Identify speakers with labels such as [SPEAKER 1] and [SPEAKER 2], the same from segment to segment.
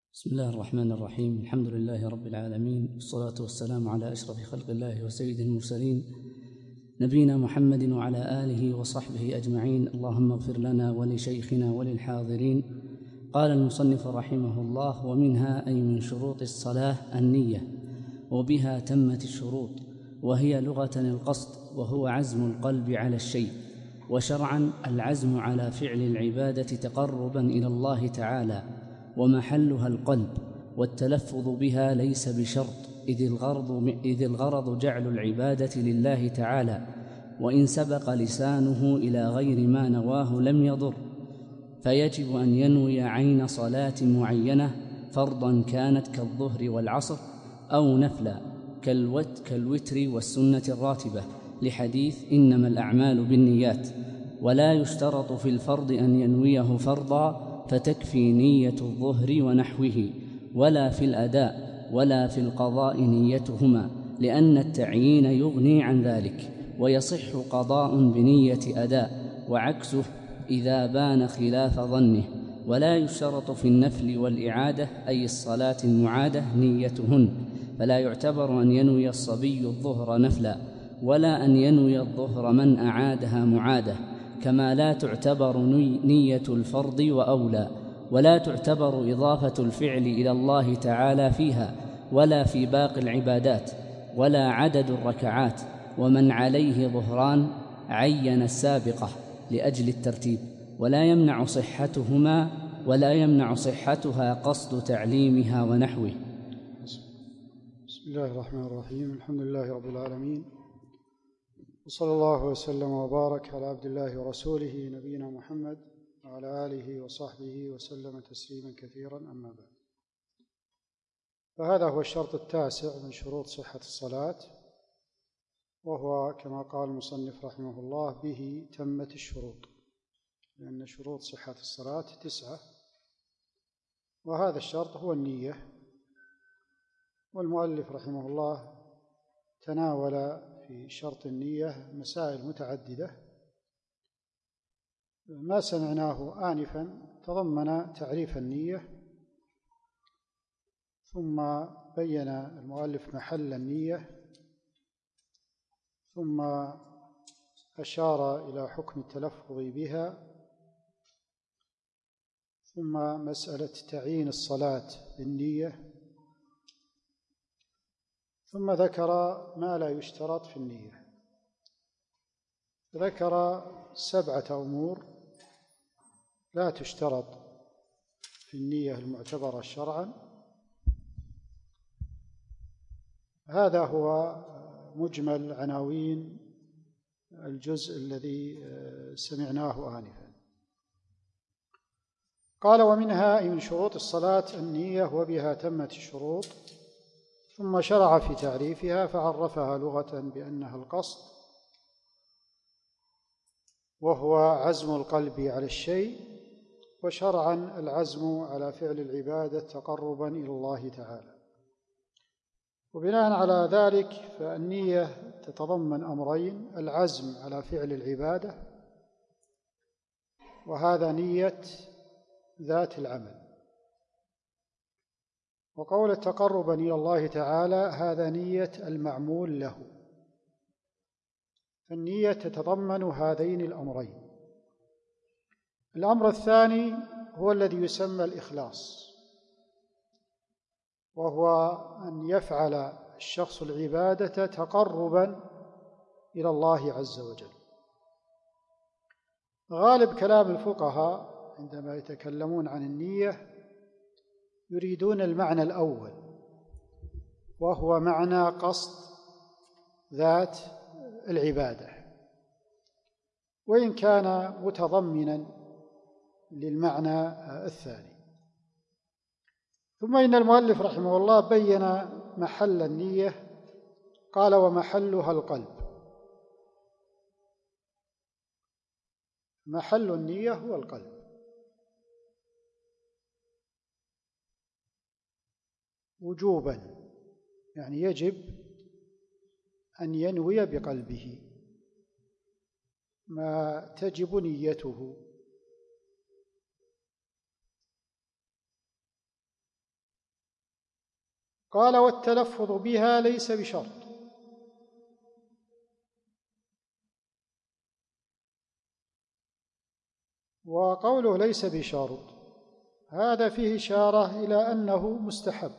[SPEAKER 1] بسم الله الرحمن الرحيم. الحمد لله رب العالمين، والصلاة والسلام على أشرف خلق الله وسيد المرسلين نبينا محمد وعلى آله وصحبه أجمعين. اللهم اغفر لنا ولشيخنا وللحاضرين. قال المصنف رحمه الله: ومنها أي من شروط الصلاة النية، وبها تمت الشروط، وهي لغة القصد، وهو عزم القلب على الشيء، وشرعا العزم على فعل العبادة تقربا إلى الله تعالى، ومحلها القلب، والتلفظ بها ليس بشرط، إذ الغرض جعل العبادة لله تعالى، وإن سبق لسانه إلى غير ما نواه لم يضر، فيجب أن ينوي عين صلاة معينة، فرضا كانت كالظهر والعصر، أو نفلا كالوتر والسنة الراتبة، لحديث إنما الأعمال بالنيات. ولا يشترط في الفرض أن ينويه فرضا، فتكفي نية الظهر ونحوه، ولا في الأداء ولا في القضاء نيتهما، لأن التعيين يغني عن ذلك، ويصح قضاء بنية أداء، وعكسه إذا بان خلاف ظنه. ولا يشترط في النفل والإعادة، أي الصلاة المعادة، نيتهن، فلا يعتبر أن ينوي الصبي الظهر نفلا، ولا أن ينوي الظهر من أعادها معادة، كما لا تعتبر نية الفرض وأولى. ولا تعتبر إضافة الفعل إلى الله تعالى فيها، ولا في باقي العبادات، ولا عدد الركعات. ومن عليه ظهران عين السابقة لأجل الترتيب، ولا يمنع صحتها قصد تعليمها ونحوه.
[SPEAKER 2] بسم الله الرحمن الرحيم. الحمد لله رب العالمين، وصلى الله وسلم وبارك على عبد الله ورسوله نبينا محمد وعلى آله وصحبه وسلم تسليما كثيرا. أما بعد، فهذا هو الشرط التاسع من شروط صحة الصلاة، وهو كما قال المصنف رحمه الله: به تمت الشروط، لأن شروط صحة الصلاة 9، وهذا الشرط هو النية. والمؤلف رحمه الله تناول في شرط النية مسائل متعددة. ما سمعناه آنفا تضمن تعريف النية، ثم بين المؤلف محل النية، ثم أشار إلى حكم التلفظ بها، ثم مسألة تعيين الصلاة بالنية، ثم ذكر ما لا يشترط في النية. ذكر 7 أمور لا تشترط في النية المعتبرة شرعا. هذا هو مجمل عناوين الجزء الذي سمعناه آنفا. قال: ومنها من شروط الصلاة النية، وبها تمت الشروط. ثم شرع في تعريفها، فعرفها لغة بأنها القصد، وهو عزم القلب على الشيء، وشرعا العزم على فعل العبادة تقربا إلى الله تعالى. وبناء على ذلك فالنية تتضمن أمرين: العزم على فعل العبادة، وهذا نية ذات العمل، وقول تقربا إلى الله تعالى هذا نية المعمول له. فالنية تتضمن هذين الأمرين. الأمر الثاني هو الذي يسمى الإخلاص، وهو أن يفعل الشخص العبادة تقربا إلى الله عز وجل. غالب كلام الفقهاء عندما يتكلمون عن النية يريدون المعنى الأول، وهو معنى قصد ذات العبادة، وإن كان متضمنا للمعنى الثاني. ثم إن المؤلف رحمه الله بين محل النية، قال: ومحلها القلب. محل النية هو القلب، وجوبا، يعني يجب أن ينوي بقلبه ما تجب نيته. قال: والتلفظ بها ليس بشرط. وقوله ليس بشرط هذا فيه إشارة إلى أنه مستحب،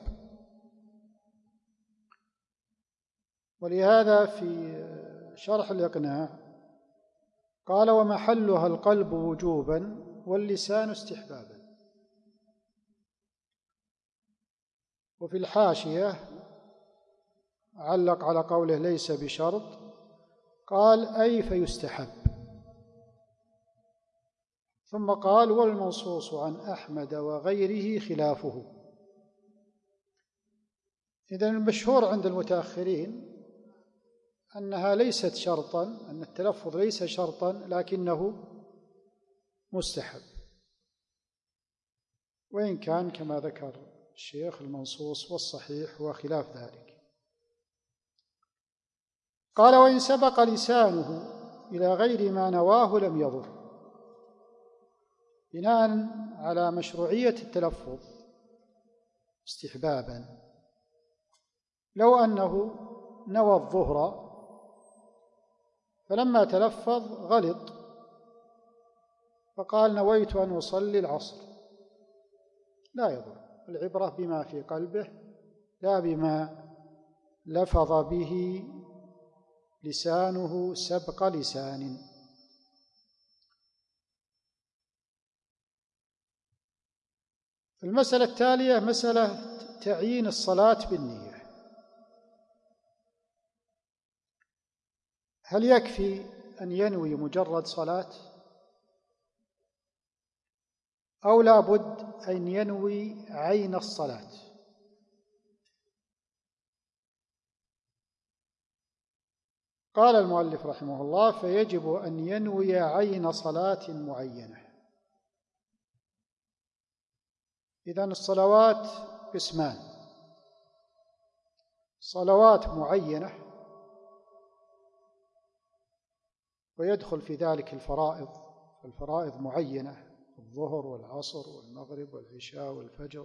[SPEAKER 2] ولهذا في شرح الإقناع قال: ومحلها القلب وجوبا واللسان استحبابا. وفي الحاشية علق على قوله ليس بشرط قال: أي فيستحب. ثم قال: والمنصوص عن أحمد وغيره خلافه. إذن المشهور عند المتأخرين أنها ليست شرطا، أن التلفظ ليس شرطا لكنه مستحب، وإن كان كما ذكر الشيخ المنصوص والصحيح هو خلاف ذلك. قال: وإن سبق لسانه إلى غير ما نواه لم يضر. بناء على مشروعية التلفظ استحبابا، لو أنه نوى الظهر فلما تلفظ غلط فقال: نويت أن أصلي العصر، لا يضر. العبرة بما في قلبه لا بما لفظ به لسانه سبق لسان. المسألة التالية مسألة تعيين الصلاة بالنية. هل يكفي أن ينوي مجرد صلاة، أو لا بد أن ينوي عين الصلاة؟ قال المؤلف رحمه الله: فيجب أن ينوي عين صلاة معينة. إذن الصلوات قسمان: صلوات معينة، ويدخل في ذلك الفرائض، الفرائض معينة: الظهر والعصر والمغرب والعشاء والفجر.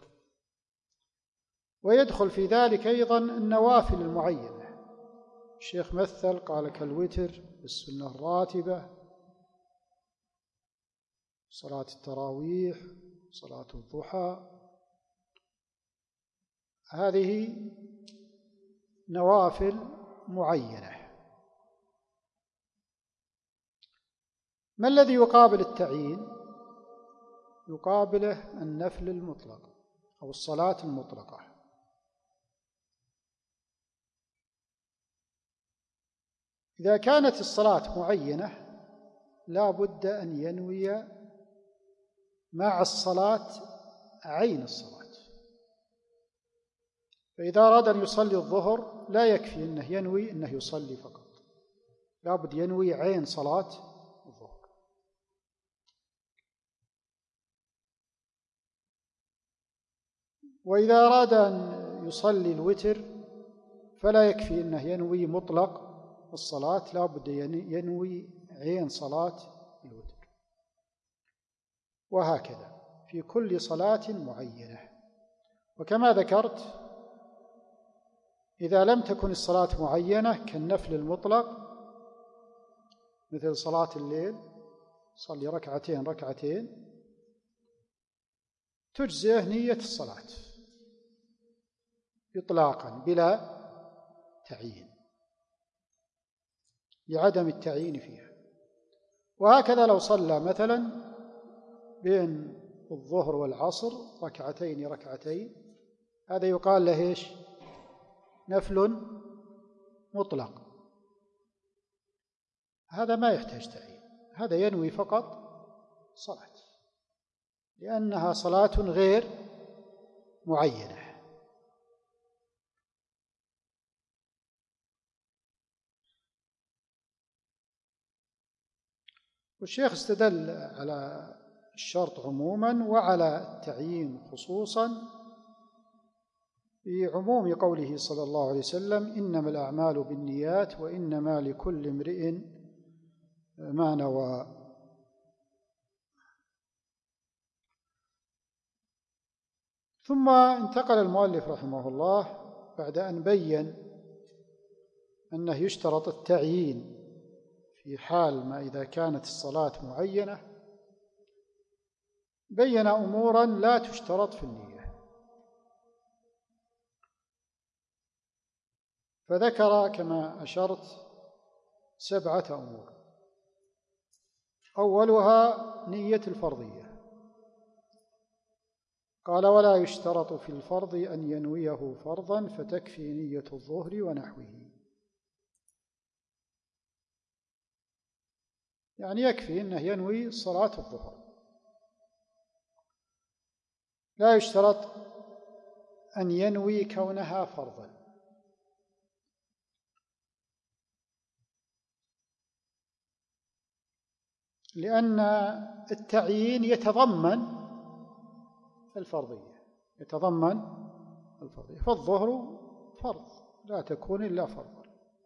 [SPEAKER 2] ويدخل في ذلك أيضا النوافل المعينة. الشيخ مثل قال: كالوتر، السنة الراتبة، صلاة التراويح، صلاة الضحى. هذه نوافل معينة. ما الذي يقابل التعيين؟ يقابله النفل المطلق أو الصلاة المطلقة. إذا كانت الصلاة معينة لا بد أن ينوي مع الصلاة عين الصلاة. فإذا أراد أن يصلي الظهر لا يكفي أنه ينوي أنه يصلي فقط، لا بد ينوي عين صلاة الظهر. وإذا أراد أن يصلي الوتر فلا يكفي أنه ينوي مطلق الصلاة، لا بد ينوي عين صلاة الوتر. وهكذا في كل صلاة معينة. وكما ذكرت إذا لم تكن الصلاة معينة كالنفل المطلق مثل صلاة الليل، صلي ركعتين تجزئه نية الصلاة إطلاقا بلا تعيين، لعدم التعيين فيها. وهكذا لو صلى مثلا بين الظهر والعصر ركعتين، هذا يقال له إيش؟ نفل مطلق. هذا ما يحتاج تعيين، هذا ينوي فقط صلاة، لأنها صلاة غير معينة. والشيخ استدل على الشرط عموما وعلى التعيين خصوصا في عموم قوله صلى الله عليه وسلم: إنما الأعمال بالنيات وإنما لكل امرئ ما نوى. ثم انتقل المؤلف رحمه الله بعد أن بين أنه يشترط التعيين في حال ما إذا كانت الصلاة معينة، بين أمورا لا تشترط في النية، فذكر كما أشرت 7 أمور. أولها نية الفرضية، قال: ولا يشترط في الفرض أن ينويه فرضا فتكفي نية الظهر ونحوه. يعني يكفي أنه ينوي صلاة الظهر، لا يشترط أن ينوي كونها فرضا، لأن التعيين يتضمن الفرضية، فالظهر فرض لا تكون إلا فرضا.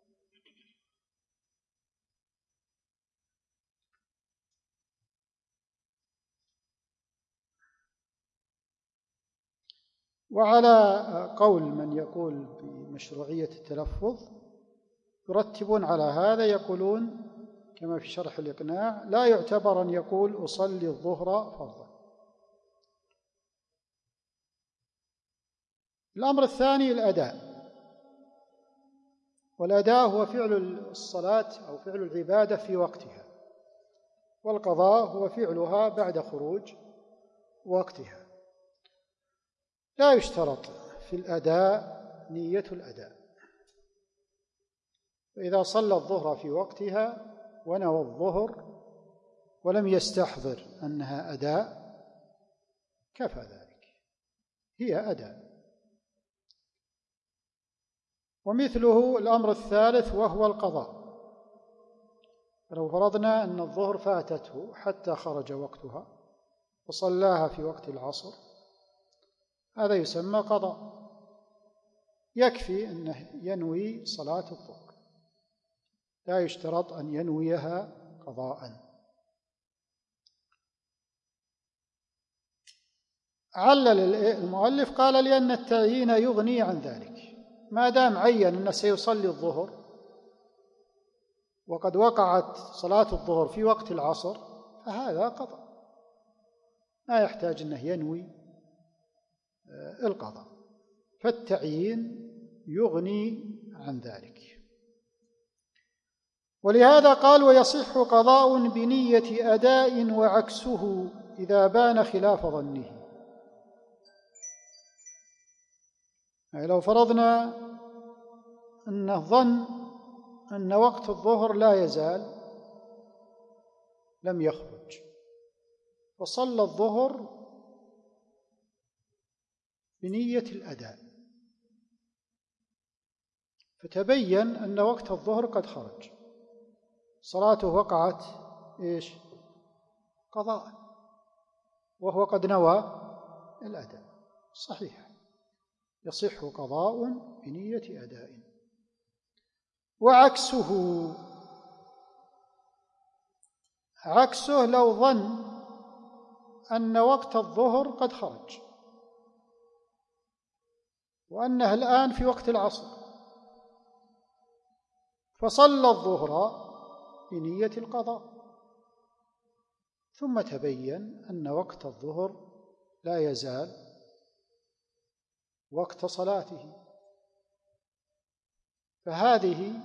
[SPEAKER 2] وعلى قول من يقول بمشروعية التلفظ يرتبون على هذا، يقولون كما في شرح الإقناع: لا يعتبر أن يقول أصلي الظهر فرضا. الأمر الثاني الأداء، والأداء هو فعل الصلاة أو فعل العبادة في وقتها، والقضاء هو فعلها بعد خروج وقتها. لا يشترط في الأداء نية الأداء، فإذا صلى الظهر في وقتها ونوى الظهر ولم يستحضر أنها أداء كفى ذلك، هي أداء. ومثله الأمر الثالث وهو القضاء. لو فرضنا أن الظهر فاتته حتى خرج وقتها وصلاها في وقت العصر، هذا يسمى قضاء، يكفي أنه ينوي صلاة الظهر، لا يشترط أن ينويها قضاء. علل المؤلف قال: لأن التعيين يغني عن ذلك، ما دام عين أنه سيصلي الظهر وقد وقعت صلاة الظهر في وقت العصر فهذا قضاء، لا يحتاج أنه ينوي القضاء، فالتعيين يغني عن ذلك. ولهذا قال: ويصح قضاء بنية أداء وعكسه إذا بان خلاف ظنه. يعني لو فرضنا أنه ظن أن وقت الظهر لا يزال لم يخرج، وصلى الظهر بنية الأداء، فتبين أن وقت الظهر قد خرج، صلاته وقعت إيش؟ قضاء، وهو قد نوى الأداء، صحيح، يصح قضاء بنية أداء. وعكسه، عكسه لو ظن أن وقت الظهر قد خرج وأنه الآن في وقت العصر، فصلى الظهر بنية القضاء، ثم تبين أن وقت الظهر لا يزال وقت صلاته، فهذه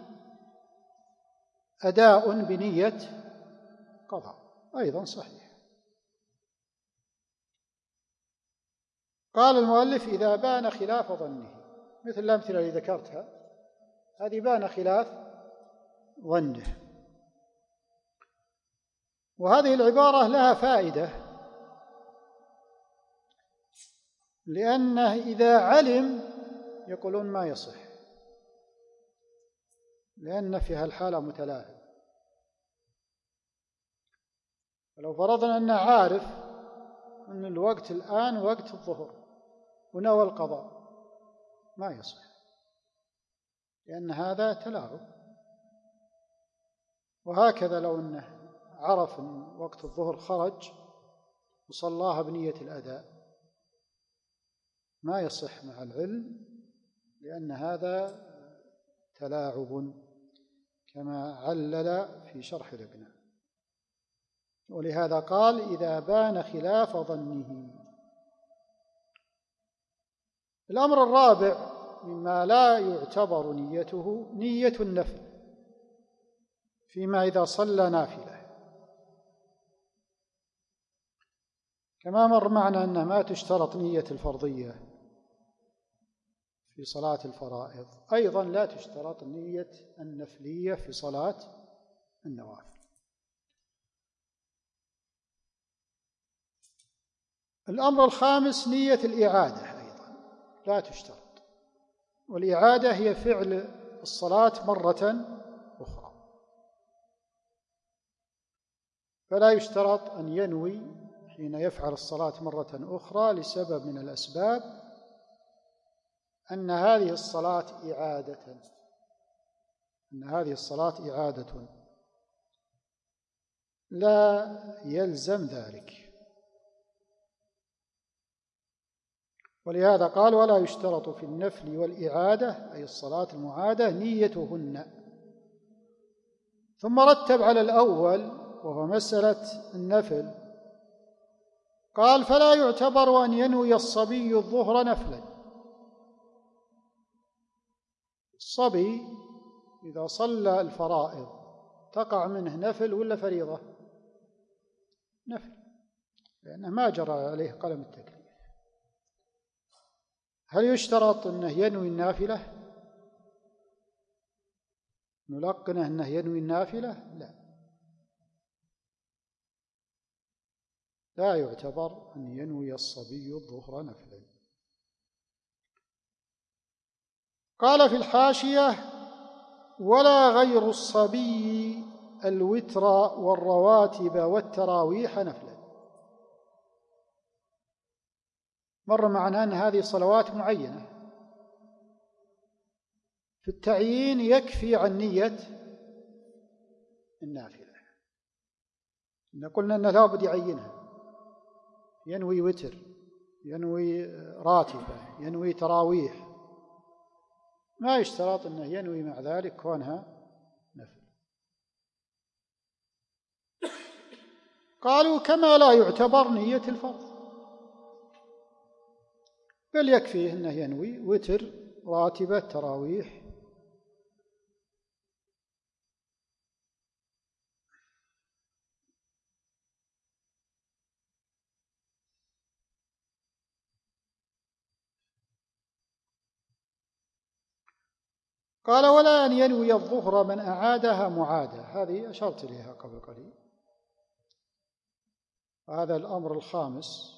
[SPEAKER 2] أداء بنية قضاء أيضا صحيح. قال المؤلف: إذا بان خلاف ظنه، مثل الأمثلة التي ذكرتها هذه بان خلاف ظنه. وهذه العبارة لها فائدة، لأنه إذا علم يقولون ما يصح، لأن في هالحالة متلاعب. ولو فرضنا أنه عارف أن الوقت الآن وقت الظهر ونوى القضاء، ما يصح، لأن هذا تلاعب. وهكذا لو أنه عرف أن وقت الظهر خرج وصلاها بنية الأداء، ما يصح مع العلم، لأن هذا تلاعب كما علل في شرح الإقناع. ولهذا قال إذا بان خلاف ظنه. الأمر الرابع مما لا يعتبر نيته نية النفل فيما إذا صلى نافلة، كما مر معنا أن ما تشترط نية الفرضية في صلاة الفرائض، أيضا لا تشترط نية النفلية في صلاة النوافل. الأمر الخامس نية الإعادة أيضا لا تشترط، والإعادة هي فعل الصلاة مرة أخرى، فلا يشترط أن ينوي حين يفعل الصلاة مرة أخرى لسبب من الأسباب أن هذه الصلاة إعادة، لا يلزم ذلك. ولهذا قال ولا يشترط في النفل والإعادة أي الصلاة المعادة نيتهن. ثم رتب على الأول وهو مسألة النفل، قال فلا يعتبر أن ينوي الصبي الظهر نفلا. الصبي إذا صلى الفرائض تقع منه نفل ولا فريضة؟ نفل، لأنه ما جرى عليه قلم التكليف. هل يشترط أنه ينوي النافلة؟ نلقنه أنه ينوي النافلة؟ لا يعتبر أن ينوي الصبي الظهر نفلا. قال في الحاشية ولا غير الصبي الوتر والرواتب والتراويح نفلا. مر معنا أن هذه صلوات معينة، في التعيين يكفي عن نية النافلة. إن قلنا أنه لا بد يعينها، ينوي وتر، ينوي راتبة، ينوي تراويح، ما يشترط أنه ينوي مع ذلك كونها نفل. قالوا كما لا يعتبر نية الفرض، بل يكفيه أنه ينوي وتر، راتبة، تراويح. قال ولا أن ينوي الظهر من أعادها معادة، هذه أشرت إليها قبل قليل. هذا الأمر الخامس.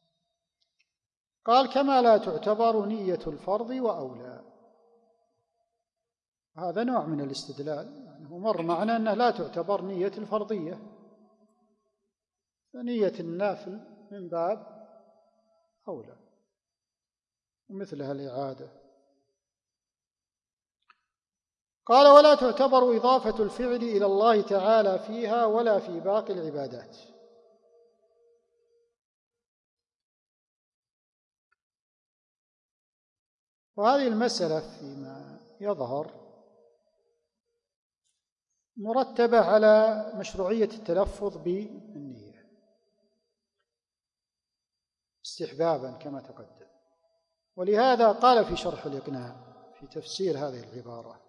[SPEAKER 2] قال كما لا تعتبر نية الفرض وأولى. هذا نوع من الاستدلال، يعني مر معنا أنه لا تعتبر نية الفرضية، فنية النافل من باب أولى، ومثلها الإعادة. قال ولا تعتبر إضافة الفعل إلى الله تعالى فيها ولا في باقي العبادات. وهذه المسألة فيما يظهر مرتبة على مشروعية التلفظ بالنية استحبابا كما تقدم. ولهذا قال في شرح الإقناع في تفسير هذه العبارة،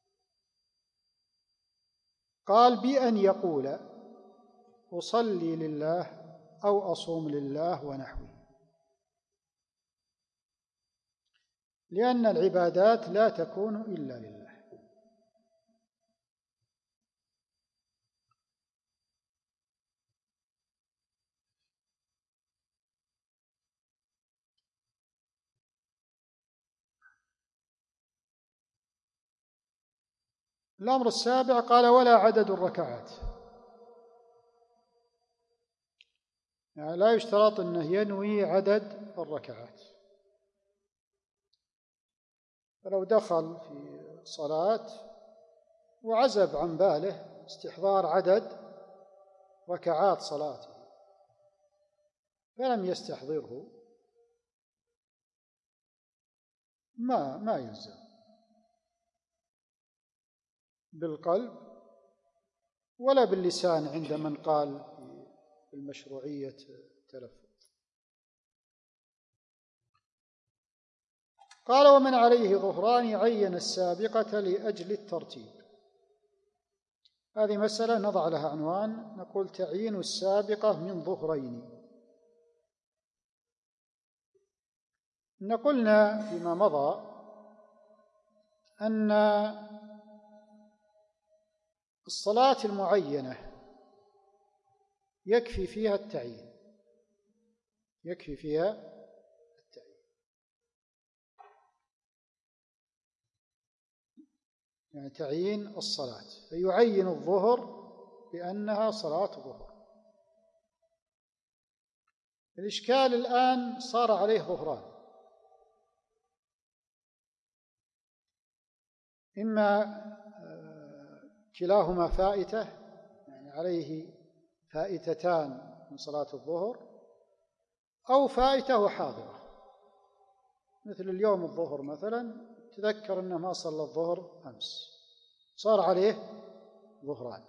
[SPEAKER 2] قال بأن يقول أصلي لله أو أصوم لله ونحوه، لأن العبادات لا تكون إلا لله. الأمر السابع قال ولا عدد الركعات، يعني لا يشترط أنه ينوي عدد الركعات. فلو دخل في صلاة وعزب عن باله استحضار عدد ركعات صلاته فلم يستحضره، ما يلزم بالقلب ولا باللسان عند من قال بالمشروعية التلفظ. قال: ومن عليه ظهران عين السابقة لأجل الترتيب. هذه مسألة نضع لها عنوان، نقول: تعيين السابقة من ظهرين. قلنا فيما مضى أن الصلاة المعينة يكفي فيها التعيين، يعني تعيين الصلاة، فيعين الظهر بأنها صلاة ظهر. الإشكال الآن صار عليه ظهران: إما كلاهما فائتة، يعني عليه فائتتان من صلاة الظهر، أو فائتة وحاضرة، مثل اليوم الظهر مثلا تذكر أنه ما صلى الظهر أمس، صار عليه ظهران.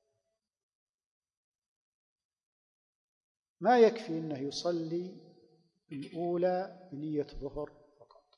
[SPEAKER 2] ما يكفي أنه يصلي الأولى بنية ظهر فقط،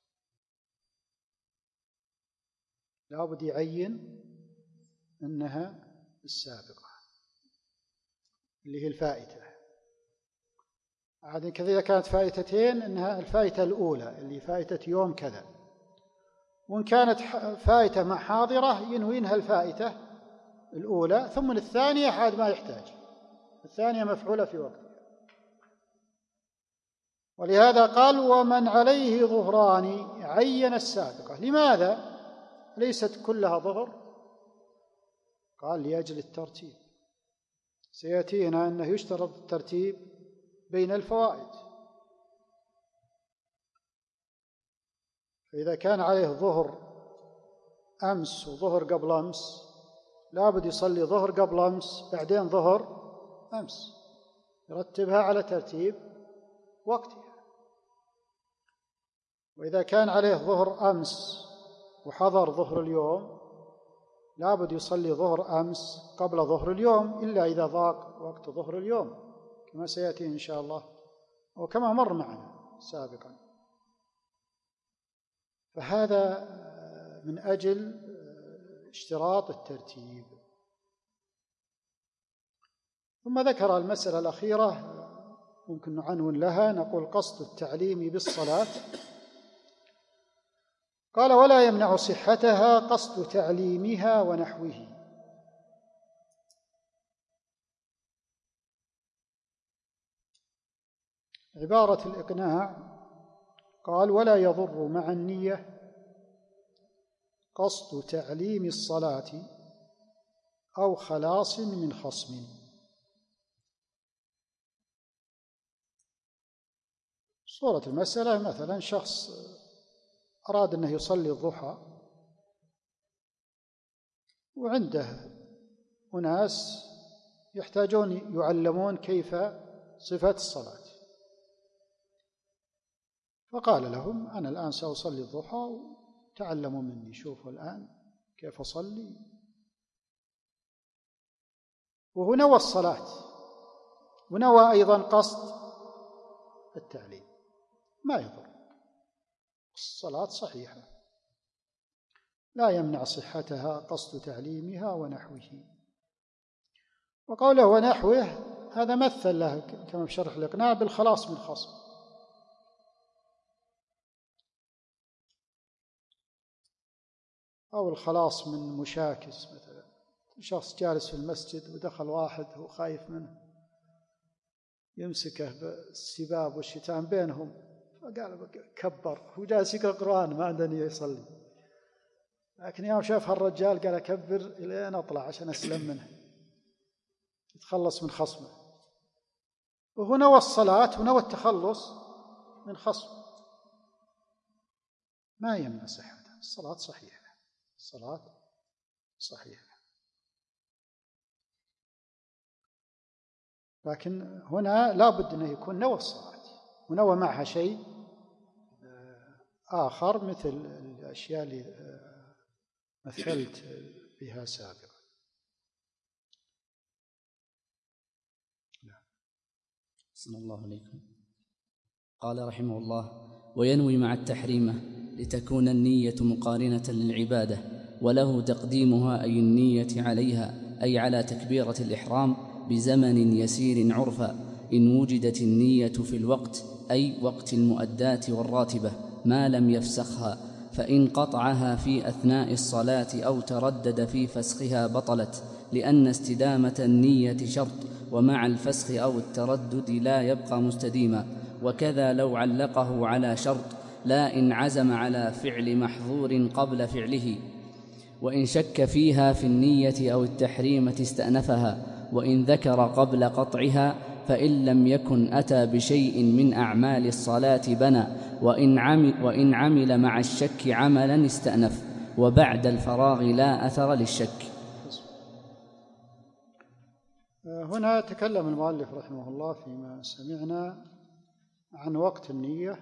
[SPEAKER 2] لابد يعين أنها السابقة اللي هي الفائتة. عاد كذا كانت فائتتين، أنها الفائتة الأولى اللي فائتة يوم كذا، وإن كانت فائتة مع حاضرة ينوينها الفائتة الأولى، ثم الثانية عاد ما يحتاج، الثانية مفعولة في وقتها. ولهذا قال: ومن عليه ظهران عين السابقة. لماذا ليست كلها ظهر؟ قال: لأجل الترتيب. سيأتينا أنه يشترط الترتيب بين الفوائد، فإذا كان عليه ظهر أمس وظهر قبل أمس، لابد يصلي ظهر قبل أمس بعدين ظهر أمس، يرتبها على ترتيب وقتها. وإذا كان عليه ظهر أمس وحضر ظهر اليوم، لابد يصلي ظهر أمس قبل ظهر اليوم، إلا إذا ضاق وقت ظهر اليوم، كما سيأتي إن شاء الله وكما مر معنا سابقا. فهذا من أجل اشتراط الترتيب. ثم ذكر المسألة الأخيرة ممكن نعنون لها، نقول: قصد التعليم بالصلاة. قال: ولا يمنع صحتها قصد تعليمها ونحوه. عبارة الإقناع قال: ولا يضر مع النية قصد تعليم الصلاة أو خلاص من خصم. صورة المسألة مثلا شخص أراد أنه يصلي الضحى، وعنده أناس يحتاجون يعلمون كيف صفة الصلاة، فقال لهم: أنا الآن سأصلي الضحى وتعلموا مني، شوفوا الآن كيف أصلي. وهو نوى الصلاة ونوى أيضا قصد التعليم، ما يضر، الصلاة صحيحة، لا يمنع صحتها قصد تعليمها ونحوه. وقوله ونحوه هذا مثل له كما في شرح الإقناع بالخلاص من خصم. أو الخلاص من مشاكس، مثلا شخص جالس في المسجد ودخل واحد هو خايف منه يمسكه بالسباب والشتام بينهم، فقال كبر، هو جالس يقرأ القرآن ما عنده نية يصلي، لكن يوم شاف هالرجال قال أكبر إلين أطلع عشان أسلم منه يتخلص من خصمه. وهو نوى الصلاة ونوى التخلص من خصم، ما يمنع صحتها، الصلاة صحيحة، الصلاة صحيحة. لكن هنا لا بد أنه يكون نوى الصلاة ونوى معها شيء آخر مثل الأشياء اللي مثلت بها سابقا.
[SPEAKER 1] أحسن الله عليكم. قال رحمه الله: وينوي مع التحريمة لتكون النية مقارنة للعبادة، وله تقديمها أي النية عليها، أي على تكبيرة الإحرام بزمن يسير عرفا، إن وجدت النية في الوقت أي وقت المؤدات والراتبة ما لم يفسخها، فإن قطعها في أثناء الصلاة أو تردد في فسخها بطلت، لأن استدامة النية شرط، ومع الفسخ أو التردد لا يبقى مستديما. وكذا لو علقه على شرط، لا إن عزم على فعل محظور قبل فعله، وإن شك فيها في النية أو التحريمة استأنفها، وإن ذكر قبل قطعها فإن لم يكن أتى بشيء من أعمال الصلاة بنى، وإن عمل مع الشك عملا استأنف، وبعد الفراغ لا أثر للشك.
[SPEAKER 2] هنا تكلم المؤلف رحمه الله فيما سمعنا عن وقت النية،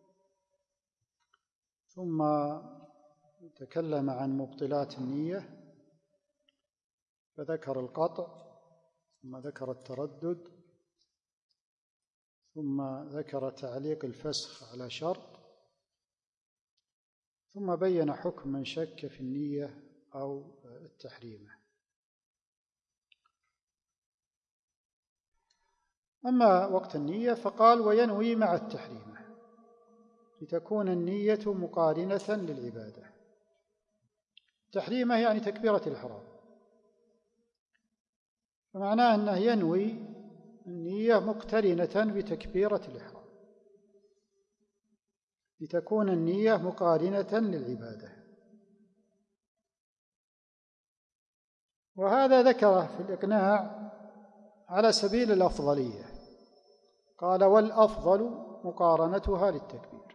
[SPEAKER 2] ثم تكلم عن مبطلات النية، فذكر القطع، ثم ذكر التردد، ثم ذكر تعليق الفسخ على شرط، ثم بين حكم من شك في النية أو التحريمة. أما وقت النية فقال: وينوي مع التحريمة لتكون النية مقارنة للعبادة. التحريمة يعني تكبيرة الإحرام، فمعناه أنه ينوي النية مقترنة بتكبيرة الإحرام لتكون النية مقارنة للعبادة. وهذا ذكره في الإقناع على سبيل الأفضلية، قال: والأفضل مقارنتها للتكبير.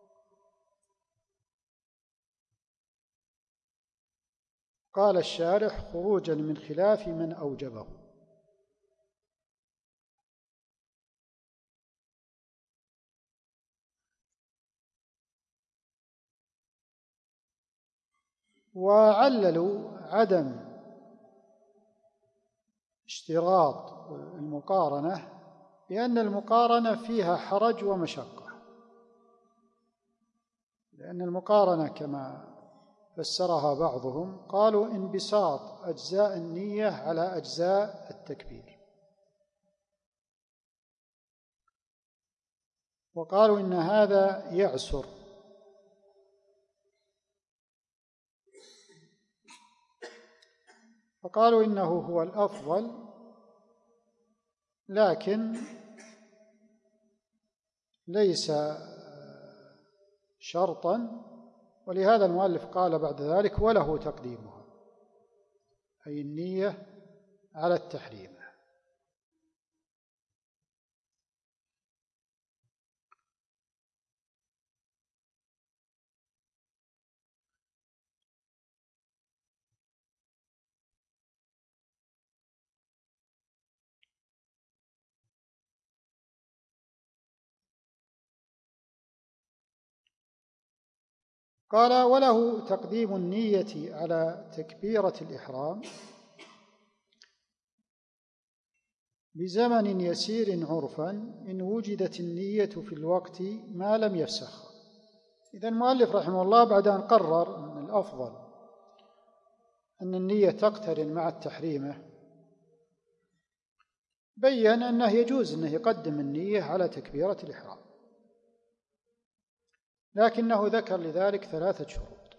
[SPEAKER 2] قال الشارح: خروجا من خلاف من أوجبه. وعللوا عدم اشتراط المقارنة لأن المقارنة فيها حرج ومشقة، لأن المقارنة كما فسرها بعضهم قالوا انبساط أجزاء النية على أجزاء التكبير، وقالوا إن هذا يعسر، فقالوا إنه هو الأفضل لكن ليس شرطا، ولهذا المؤلف قال بعد ذلك: وله تقديمها، أي النية على التحريم. قال: وله تقديم النية على تكبيرة الإحرام بزمن يسير عرفا إن وجدت النية في الوقت ما لم يفسخ. إذا المؤلف رحمه الله بعد أن قرر أن الأفضل أن النية تقترن مع التحريمة، بيّن أنه يجوز أنه يقدم النية على تكبيرة الإحرام، لكنه ذكر لذلك 3 شروط.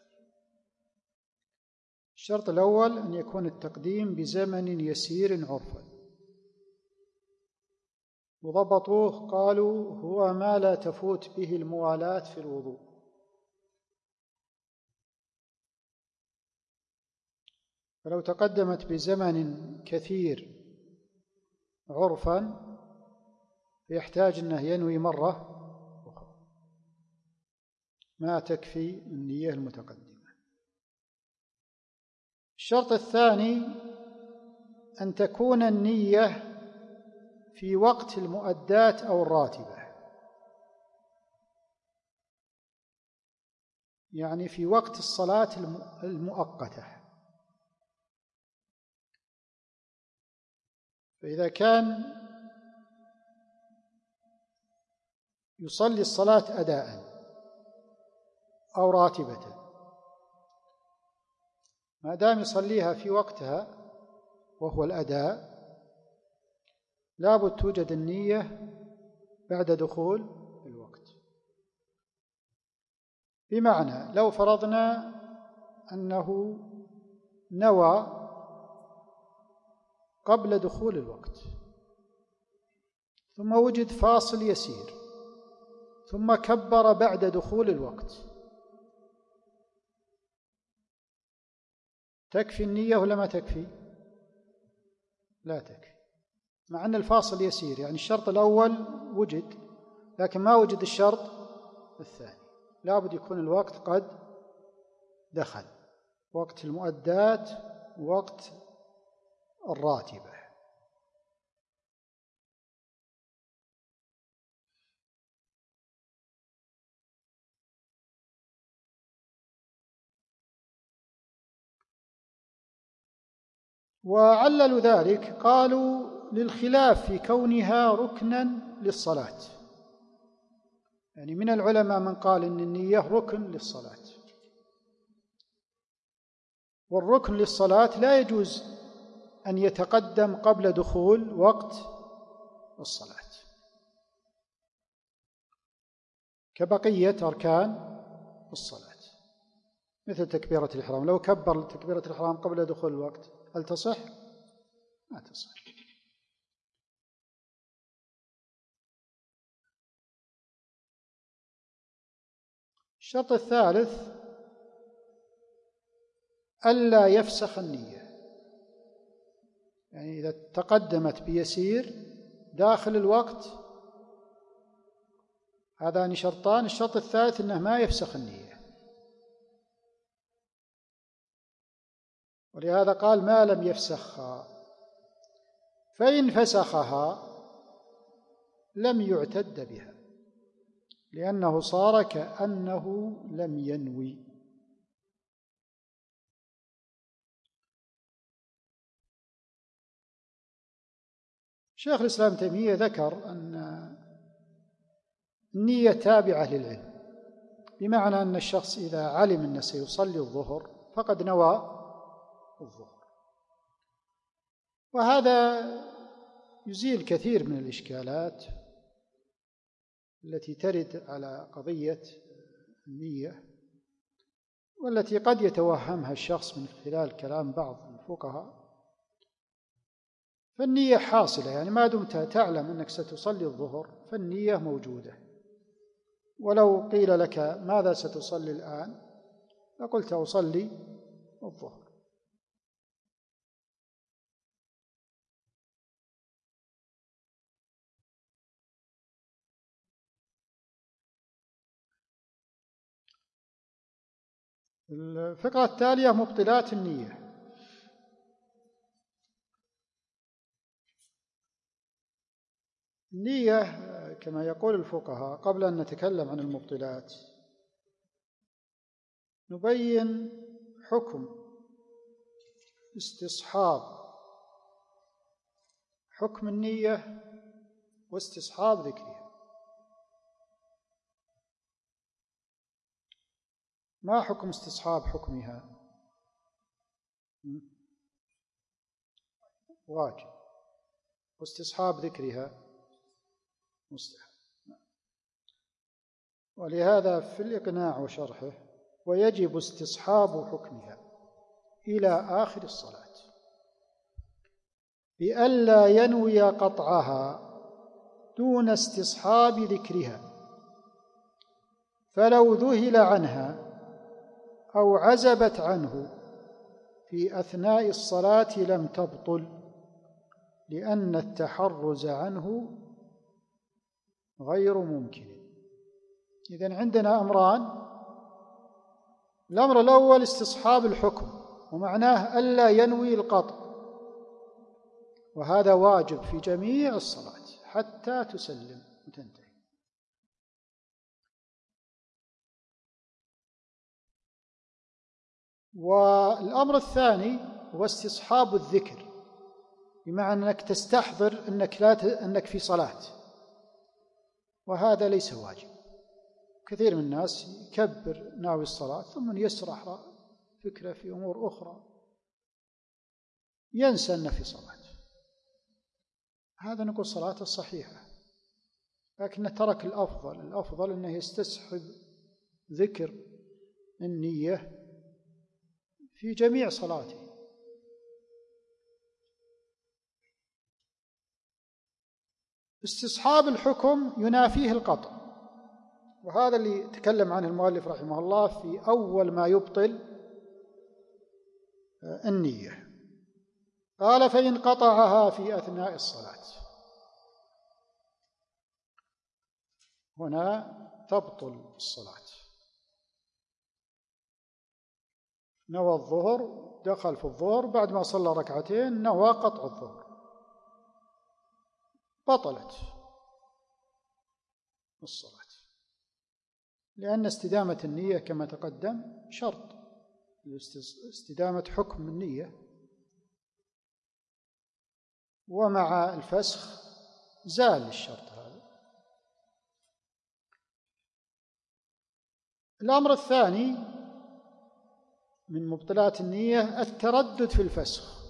[SPEAKER 2] الشرط الأول أن يكون التقديم بزمن يسير عرفا، وضبطوه قالوا: هو ما لا تفوت به الموالاة في الوضوء، فلو تقدمت بزمن كثير عرفا يحتاج أنه ينوي مرة أخرى، ما تكفي النية المتقدمة. الشرط الثاني أن تكون النية في وقت المؤدات أو الراتبة، يعني في وقت الصلاة المؤقتة. فإذا كان يصلي الصلاة أداء أو راتبة، ما دام يصليها في وقتها وهو الأداء، لابد توجد النية بعد دخول الوقت. بمعنى لو فرضنا أنه نوى قبل دخول الوقت، ثم وجد فاصل يسير، ثم كبر بعد دخول الوقت، تكفي النية ولا ما تكفي؟ لا تكفي، مع أن الفاصل يسير، يعني الشرط الأول وجد لكن ما وجد الشرط الثاني. لابد يكون الوقت قد دخل، وقت المؤدات، وقت الراتبة. وعللوا ذلك، قالوا للخلاف في كونها ركنا للصلاة. يعني من العلماء من قال إن النية ركن للصلاة، والركن للصلاة لا يجوز أن يتقدم قبل دخول وقت الصلاة كبقية أركان الصلاة، مثل تكبيرة الإحرام. لو كبر تكبيرة الإحرام قبل دخول الوقت هل تصح؟ ما تصح. الشرط الثالث ألا يفسخ النية، يعني إذا تقدمت بيسير داخل الوقت، هذان شرطان. الشرط الثالث أنه ما يفسخ النية، ولهذا قال ما لم يفسخها، فإن فسخها لم يعتد بها، لأنه صار كأنه لم ينوي. شيخ الإسلام ابن تيمية ذكر أن النية تابعة للعلم، بمعنى أن الشخص إذا علم أنه سيصلي الظهر فقد نوى الظهر، وهذا يزيل كثير من الإشكالات التي ترد على قضية النية، والتي قد يتوهمها الشخص من خلال كلام بعض الفقهاء. فالنية حاصلة، يعني ما دمت تعلم أنك ستصلي الظهر فالنية موجودة. ولو قيل لك ماذا ستصلي الآن لقلت أصلي الظهر. الفقرة التالية مبطلات النية. النية كما يقول الفقهاء، قبل أن نتكلم عن المبطلات نبين حكم استصحاب حكم النية واستصحاب ذكرها. ما حكم استصحاب حكمها؟ واجب، واستصحاب ذكرها مستحب. ولهذا في الإقناع وشرحه ويجب استصحاب حكمها إلى آخر الصلاة بألا ينوي قطعها دون استصحاب ذكرها، فلو ذهل عنها أو عزبت عنه في أثناء الصلاة لم تبطل، لأن التحرز عنه غير ممكن. إذن عندنا أمران. الأمر الأول استصحاب الحكم، ومعناه ألا ينوي القطع، وهذا واجب في جميع الصلاة حتى تسلم وتنتهي. والأمر الثاني هو استصحاب الذكر، بمعنى أنك تستحضر أنك في صلاة، وهذا ليس واجب. كثير من الناس يكبر ناوي الصلاة ثم يسرح فكرة في أمور أخرى، ينسى أنه في صلاة. هذا نقول صلاته الصحيحة، لكنه ترك الأفضل أنه يستصحب ذكر النية في جميع صلاته. استصحاب الحكم ينافيه القطع، وهذا اللي تكلم عنه المؤلف رحمه الله في أول ما يبطل النية. قال: فإن قطعها في أثناء الصلاة، هنا تبطل الصلاة. نوى الظهر، دخل في الظهر، بعد ما صلى ركعتين نوى قطع الظهر، بطلت الصلاة، لأن استدامة النية كما تقدم شرط، استدامة حكم النية، ومع الفسخ زال الشرط هذا. الأمر الثاني من مبطلات النية التردد في الفسخ.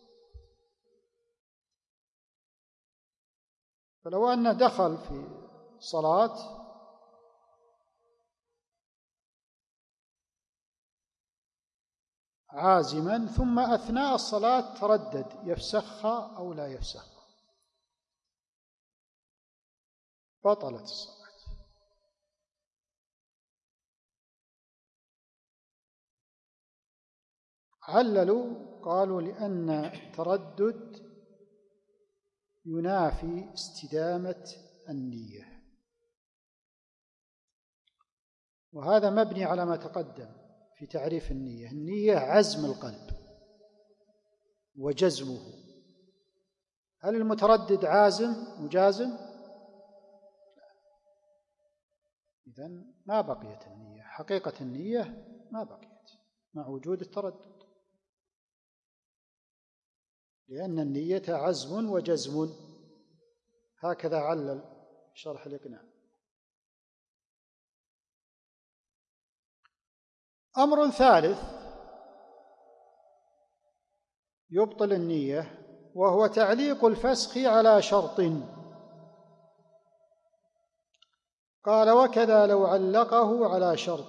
[SPEAKER 2] فلو أنه دخل في صلاة عازما ثم أثناء الصلاة تردد يفسخها أو لا يفسخها، بطلت الصلاة. عللوا قالوا: لأن التردد ينافي استدامة النية، وهذا مبني على ما تقدم في تعريف النية. النية عزم القلب وجزمه. هل المتردد عازم مجازم؟ إذن ما بقيت النية، حقيقة النية ما بقيت مع وجود التردد، لأن النية عزم وجزم. هكذا علل شرح الإقناع. أمر ثالث يبطل النية، وهو تعليق الفسخ على شرط. قال: وكذا لو علقه على شرط.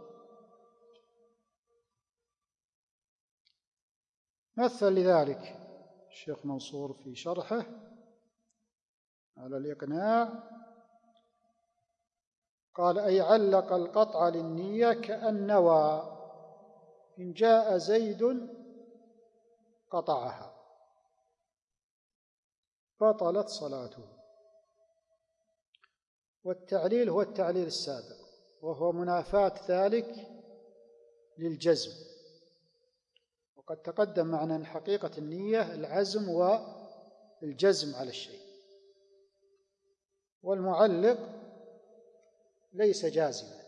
[SPEAKER 2] مثل لذلك الشيخ منصور في شرحه على الإقناع، قال: أي علق القطع للنية كأن نوى إن جاء زيد قطعها، بطلت صلاته. والتعليل هو التعليل السابق، وهو منافاة ذلك للجزم. وقد تقدم معنا أن حقيقة النية العزم والجزم على الشيء، والمعلق ليس جازما.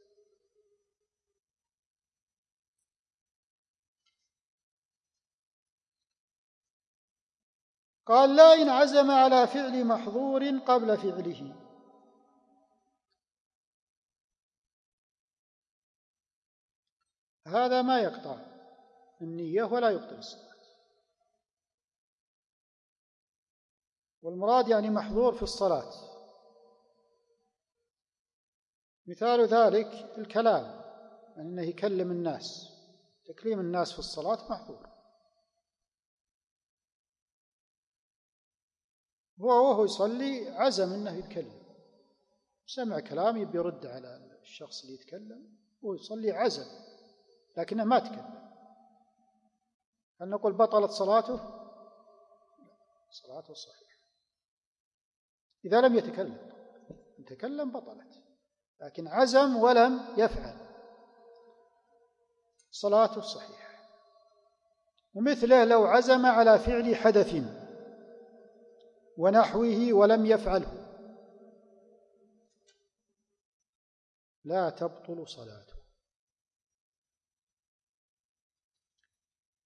[SPEAKER 2] قال: لا إن عزم على فعل محظور قبل فعله. هذا ما يقطع النية ولا يبطل الصلاة. والمراد يعني محظور في الصلاة. مثال ذلك الكلام، يعني أنه يكلم الناس، تكليم الناس في الصلاة محظور. وهو يصلي عزم أنه يتكلم، سمع كلام يبي يرد على الشخص اللي يتكلم، ويصلي عزم لكنه ما تكلم. هل نقول بطلت صلاته؟ صلاته صحيحة إذا لم يتكلم. إن تكلم بطلت، لكن عزم ولم يفعل، صلاته صحيحة. ومثله لو عزم على فعل حدث ونحوه ولم يفعله لا تبطل صلاته.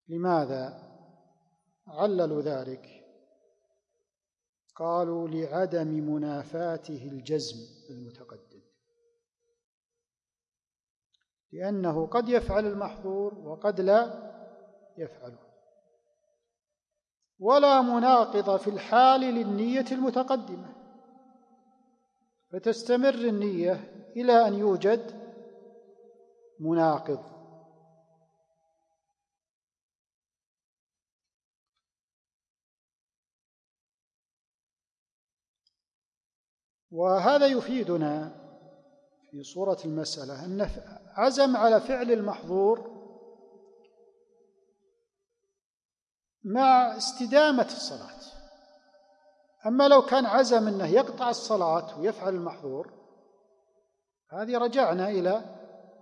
[SPEAKER 2] لماذا عللوا ذلك؟ قالوا لعدم منافاته الجزم المتقدم، لأنه قد يفعل المحظور وقد لا يفعله، ولا مناقض في الحال للنية المتقدمة، فتستمر النية إلى أن يوجد مناقض. وهذا يفيدنا في صورة المسألة أن عزم على فعل المحظور مع استدامة الصلاة. أما لو كان عزم أنه يقطع الصلاة ويفعل المحظور، هذه رجعنا إلى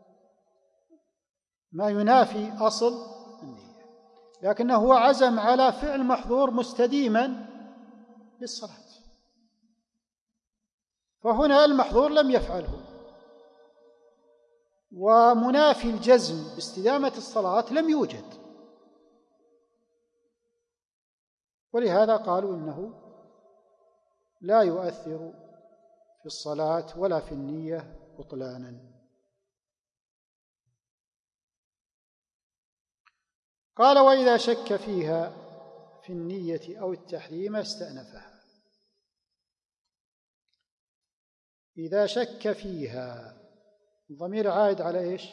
[SPEAKER 2] ما ينافي أصل النية، لكنه هو عزم على فعل محظور مستديما للصلاة، فهنا المحظور لم يفعله، ومنافي الجزم باستدامة الصلاة لم يوجد، ولهذا قالوا إنه لا يؤثر في الصلاة ولا في النية بطلانا. قال: وإذا شك فيها في النية أو التحريم استأنفها. إذا شك فيها، الضمير عائد على إيش؟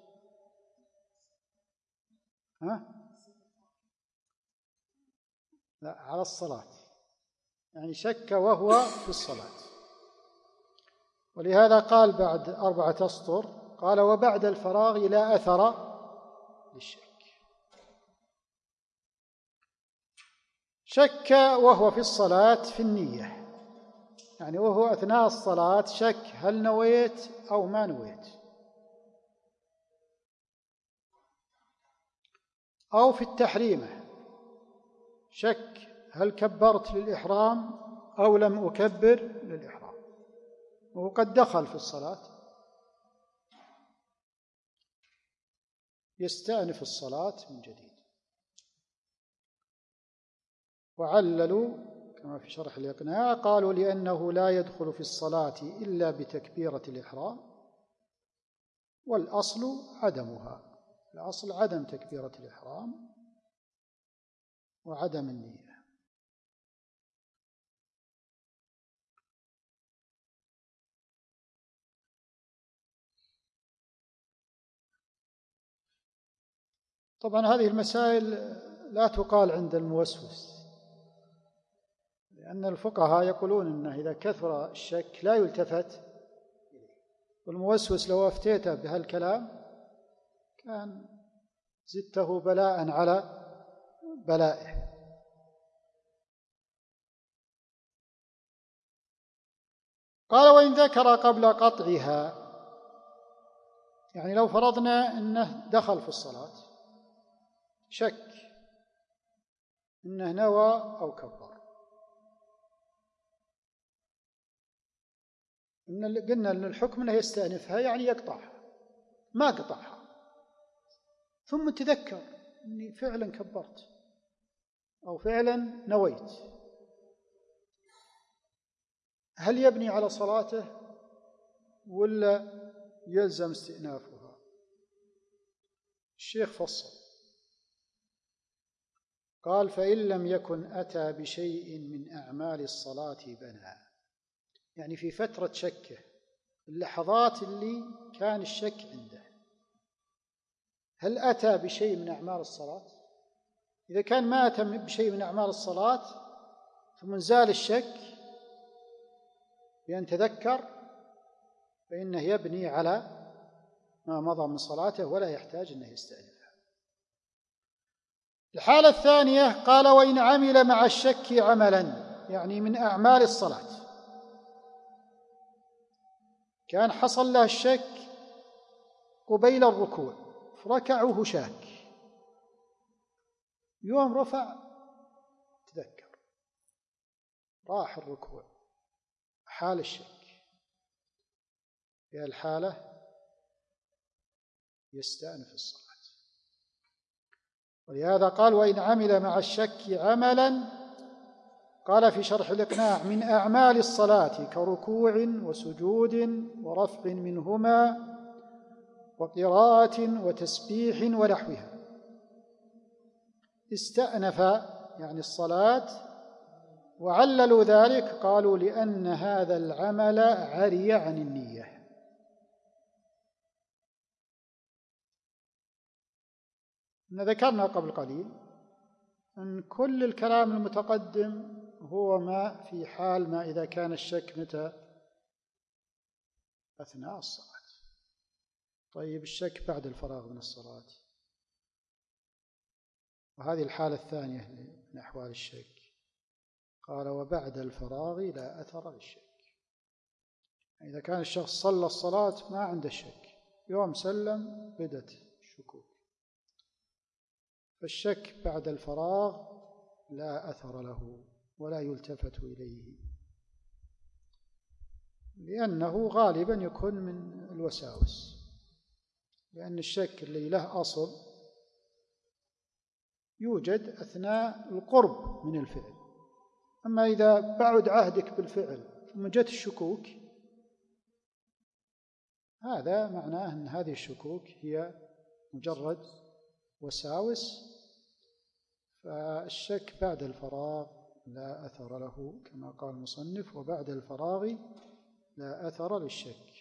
[SPEAKER 2] لا، على الصلاة، يعني شك وهو في الصلاة. ولهذا قال بعد 4 أسطر، قال: وبعد الفراغ لا أثر للشك. شك وهو في الصلاة في النية، يعني وهو أثناء الصلاة شك هل نويت أو ما نويت، أو في التحريمة شك هل كبرت للإحرام أو لم أكبر للإحرام، وهو قد دخل في الصلاة، يستأنف الصلاة من جديد. وعللوا كما في شرح الإقناع، قالوا: لأنه لا يدخل في الصلاة إلا بتكبيرة الإحرام، والأصل عدمها، الأصل عدم تكبيرة الإحرام وعدم النية. طبعا هذه المسائل لا تقال عند الموسوس، لأن الفقهاء يقولون أنه إذا كثر الشك لا يلتفت إليه، والموسوس لو أفتيته بهالكلام كان زدته بلاء على بلائه. قال: وإن ذكر قبل قطعها، يعني لو فرضنا أنه دخل في الصلاة شك أنه نوى أو كبر، قلنا أن الحكم أنه يستأنفها يعني يقطعها، ما قطعها، ثم تذكر أني فعلا كبرت أو فعلا نويت، هل يبني على صلاته ولا يلزم استئنافها؟ الشيخ فصل قال: فإن لم يكن أتى بشيء من أعمال الصلاة بنى، يعني في فترة شكه، اللحظات اللي كان الشك عنده، هل أتى بشيء من أعمال الصلاة؟ إذا كان ما أتى بشيء من أعمال الصلاة ثم زال الشك بأن تذكر، فإنه يبني على ما مضى من صلاته ولا يحتاج أنه يستأنفها. الحالة الثانية قال: وإن عمل مع الشك عملا، يعني من أعمال الصلاة، كان حصل له الشك قبيل الركوع فركع وهو شاك، يوم رفع تذكر راح الركوع، حال الشك، في الحالة يستأنف الصلاة. ولهذا قال: وإن عمل مع الشك عملا، قال في شرح الإقناع: من أعمال الصلاة كركوع وسجود ورفع منهما وقراءة وتسبيح ونحوها. استأنف يعني الصلاة، وعللوا ذلك قالوا: لأن هذا العمل عري عن النية. ذكرنا قبل قليل أن كل الكلام المتقدم هو ما في حال ما إذا كان الشك متى؟ أثناء الصلاة. طيب الشك بعد الفراغ من الصلاة، وهذه الحالة الثانية من أحوال الشك. قال: وبعد الفراغ لا أثر للشك. إذا كان الشخص صلى الصلاة ما عنده شك، يوم سلم بدت الشكوك، فالشك بعد الفراغ لا أثر له ولا يلتفت إليه، لأنه غالبا يكون من الوساوس، لأن الشك اللي له أصل يوجد أثناء القرب من الفعل. أما إذا بعد عهدك بالفعل ثم جت الشكوك، هذا معناه أن هذه الشكوك هي مجرد وساوس. فالشك بعد الفراغ لا أثر له، كما قال المصنف: وبعد الفراغ لا أثر للشك.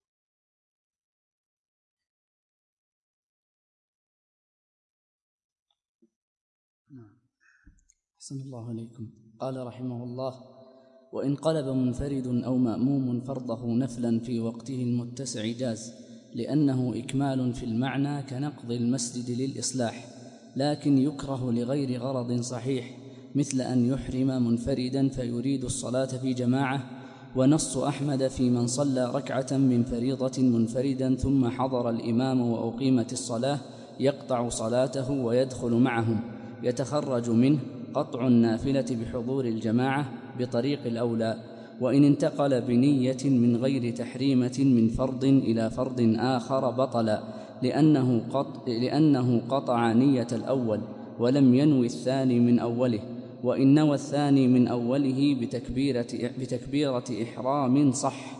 [SPEAKER 1] أحسن الله عليكم. قال رحمه الله: وإن قلب منفرد أو مأموم فرضه نفلا في وقته المتسع جاز، لأنه إكمال في المعنى كنقض المسجد للإصلاح، لكن يكره لغير غرض صحيح، مثل أن يحرم منفردا فيريد الصلاة في جماعة. ونص أحمد في من صلى ركعة من فريضة منفردا ثم حضر الإمام وأقيمت الصلاة يقطع صلاته ويدخل معهم، يتخرج منه قطع النافلة بحضور الجماعة بطريق الأولى. وإن انتقل بنية من غير تحريمة من فرض إلى فرض آخر بطل، لأنه قطع نية الأول ولم ينوي الثاني من أوله، وإن نوى الثاني من أوله بتكبيرة إحرام صح.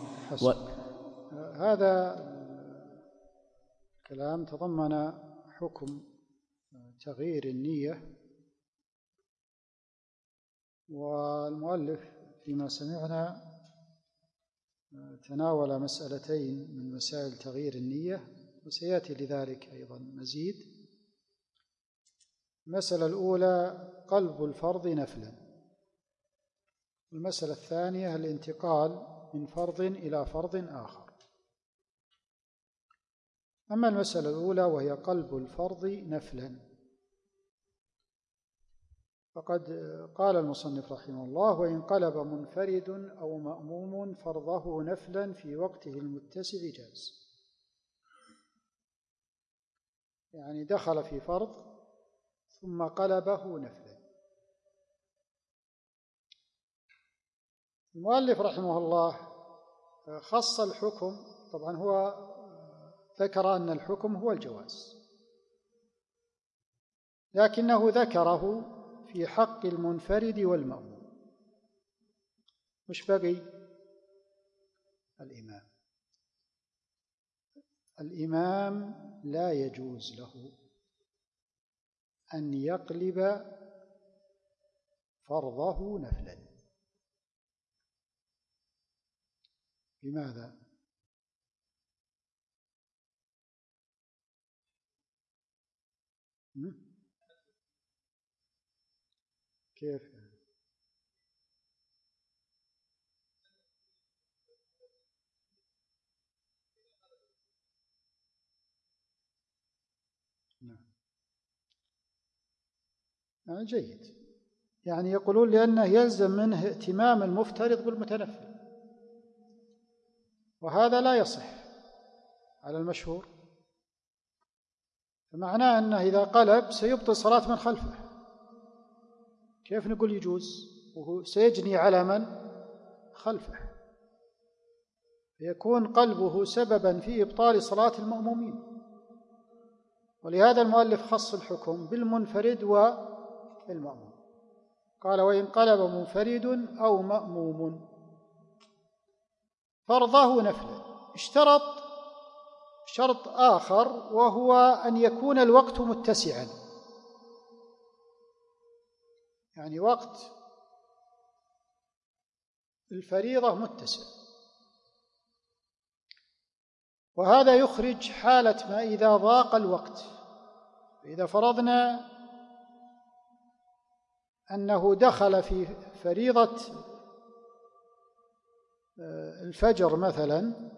[SPEAKER 2] هذا الكلام تضمن حكم تغيير النية، والمؤلف فيما سمعنا تناول مسألتين من مسائل تغيير النية، وسيأتي لذلك أيضا مزيد. المسألة الأولى قلب الفرض نفلا، المسألة الثانية الانتقال من فرض إلى فرض آخر. أما المسألة الأولى وهي قلب الفرض نفلا، فقد قال المصنف رحمه الله: وإن قلب منفرد أو مأموم فرضه نفلا في وقته المتسع جاز. يعني دخل في فرض ثم قلبه نفلا. المؤلف رحمه الله خص الحكم، طبعا هو ذكر أن الحكم هو الجواز، لكنه ذكره في حق المنفرد والمأموم. مش بقي الإمام لا يجوز له أن يقلب فرضه نفلا. لماذا؟ كيف؟ جيد. يعني يقولون لأنه يلزم منه ائتمام المفترض بالمتنفل، وهذا لا يصح على المشهور، فمعناه أنه إذا قلب سيبطل صلاة من خلفه. كيف نقول يجوز وهو سيجني على من خلفه؟ يكون قلبه سببا في إبطال صلاة المأمومين. ولهذا المؤلف خص الحكم بالمنفرد والمأموم، قال: وإن قلب منفرد أو مأموم فرضه نفلا. اشترط شرط آخر، وهو أن يكون الوقت متسعا، يعني وقت الفريضة متسع. وهذا يخرج حالة ما إذا ضاق الوقت. إذا فرضنا أنه دخل في فريضة الفجر مثلا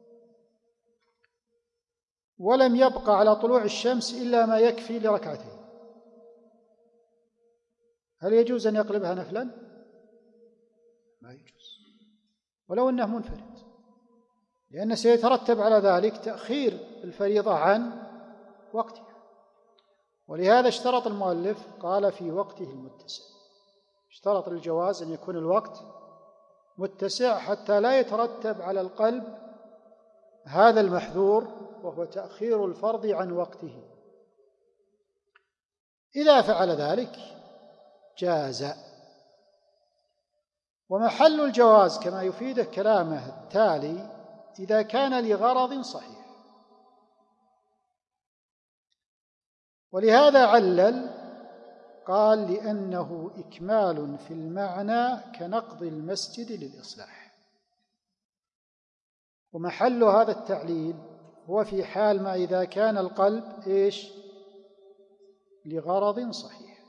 [SPEAKER 2] ولم يبقى على طلوع الشمس إلا ما يكفي لركعتين، هل يجوز أن يقلبها نفلا؟ ما يجوز، ولو أنه منفرد، لأن سيترتب على ذلك تأخير الفريضة عن وقتها. ولهذا اشترط المؤلف، قال: في وقته المتسع. اشترط الجواز أن يكون الوقت متسع حتى لا يترتب على القلب هذا المحذور، وهو تأخير الفرض عن وقته. إذا فعل ذلك جاز. ومحل الجواز كما يفيده كلامه التالي: إذا كان لغرض صحيح. ولهذا علل، قال: لأنه إكمال في المعنى كنقض المسجد للإصلاح. ومحل هذا التعليل هو في حال ما إذا كان القلب لغرض صحيح.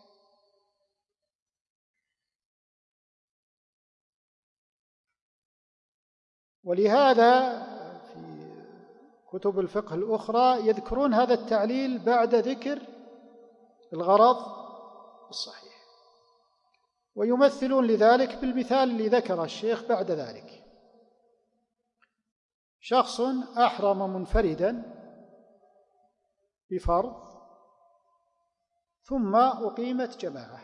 [SPEAKER 2] ولهذا في كتب الفقه الأخرى يذكرون هذا التعليل بعد ذكر الغرض الصحيح، ويمثلون لذلك بالمثال اللي ذكره الشيخ بعد ذلك: شخص أحرم منفردا بفرض ثم أقيمت جماعة،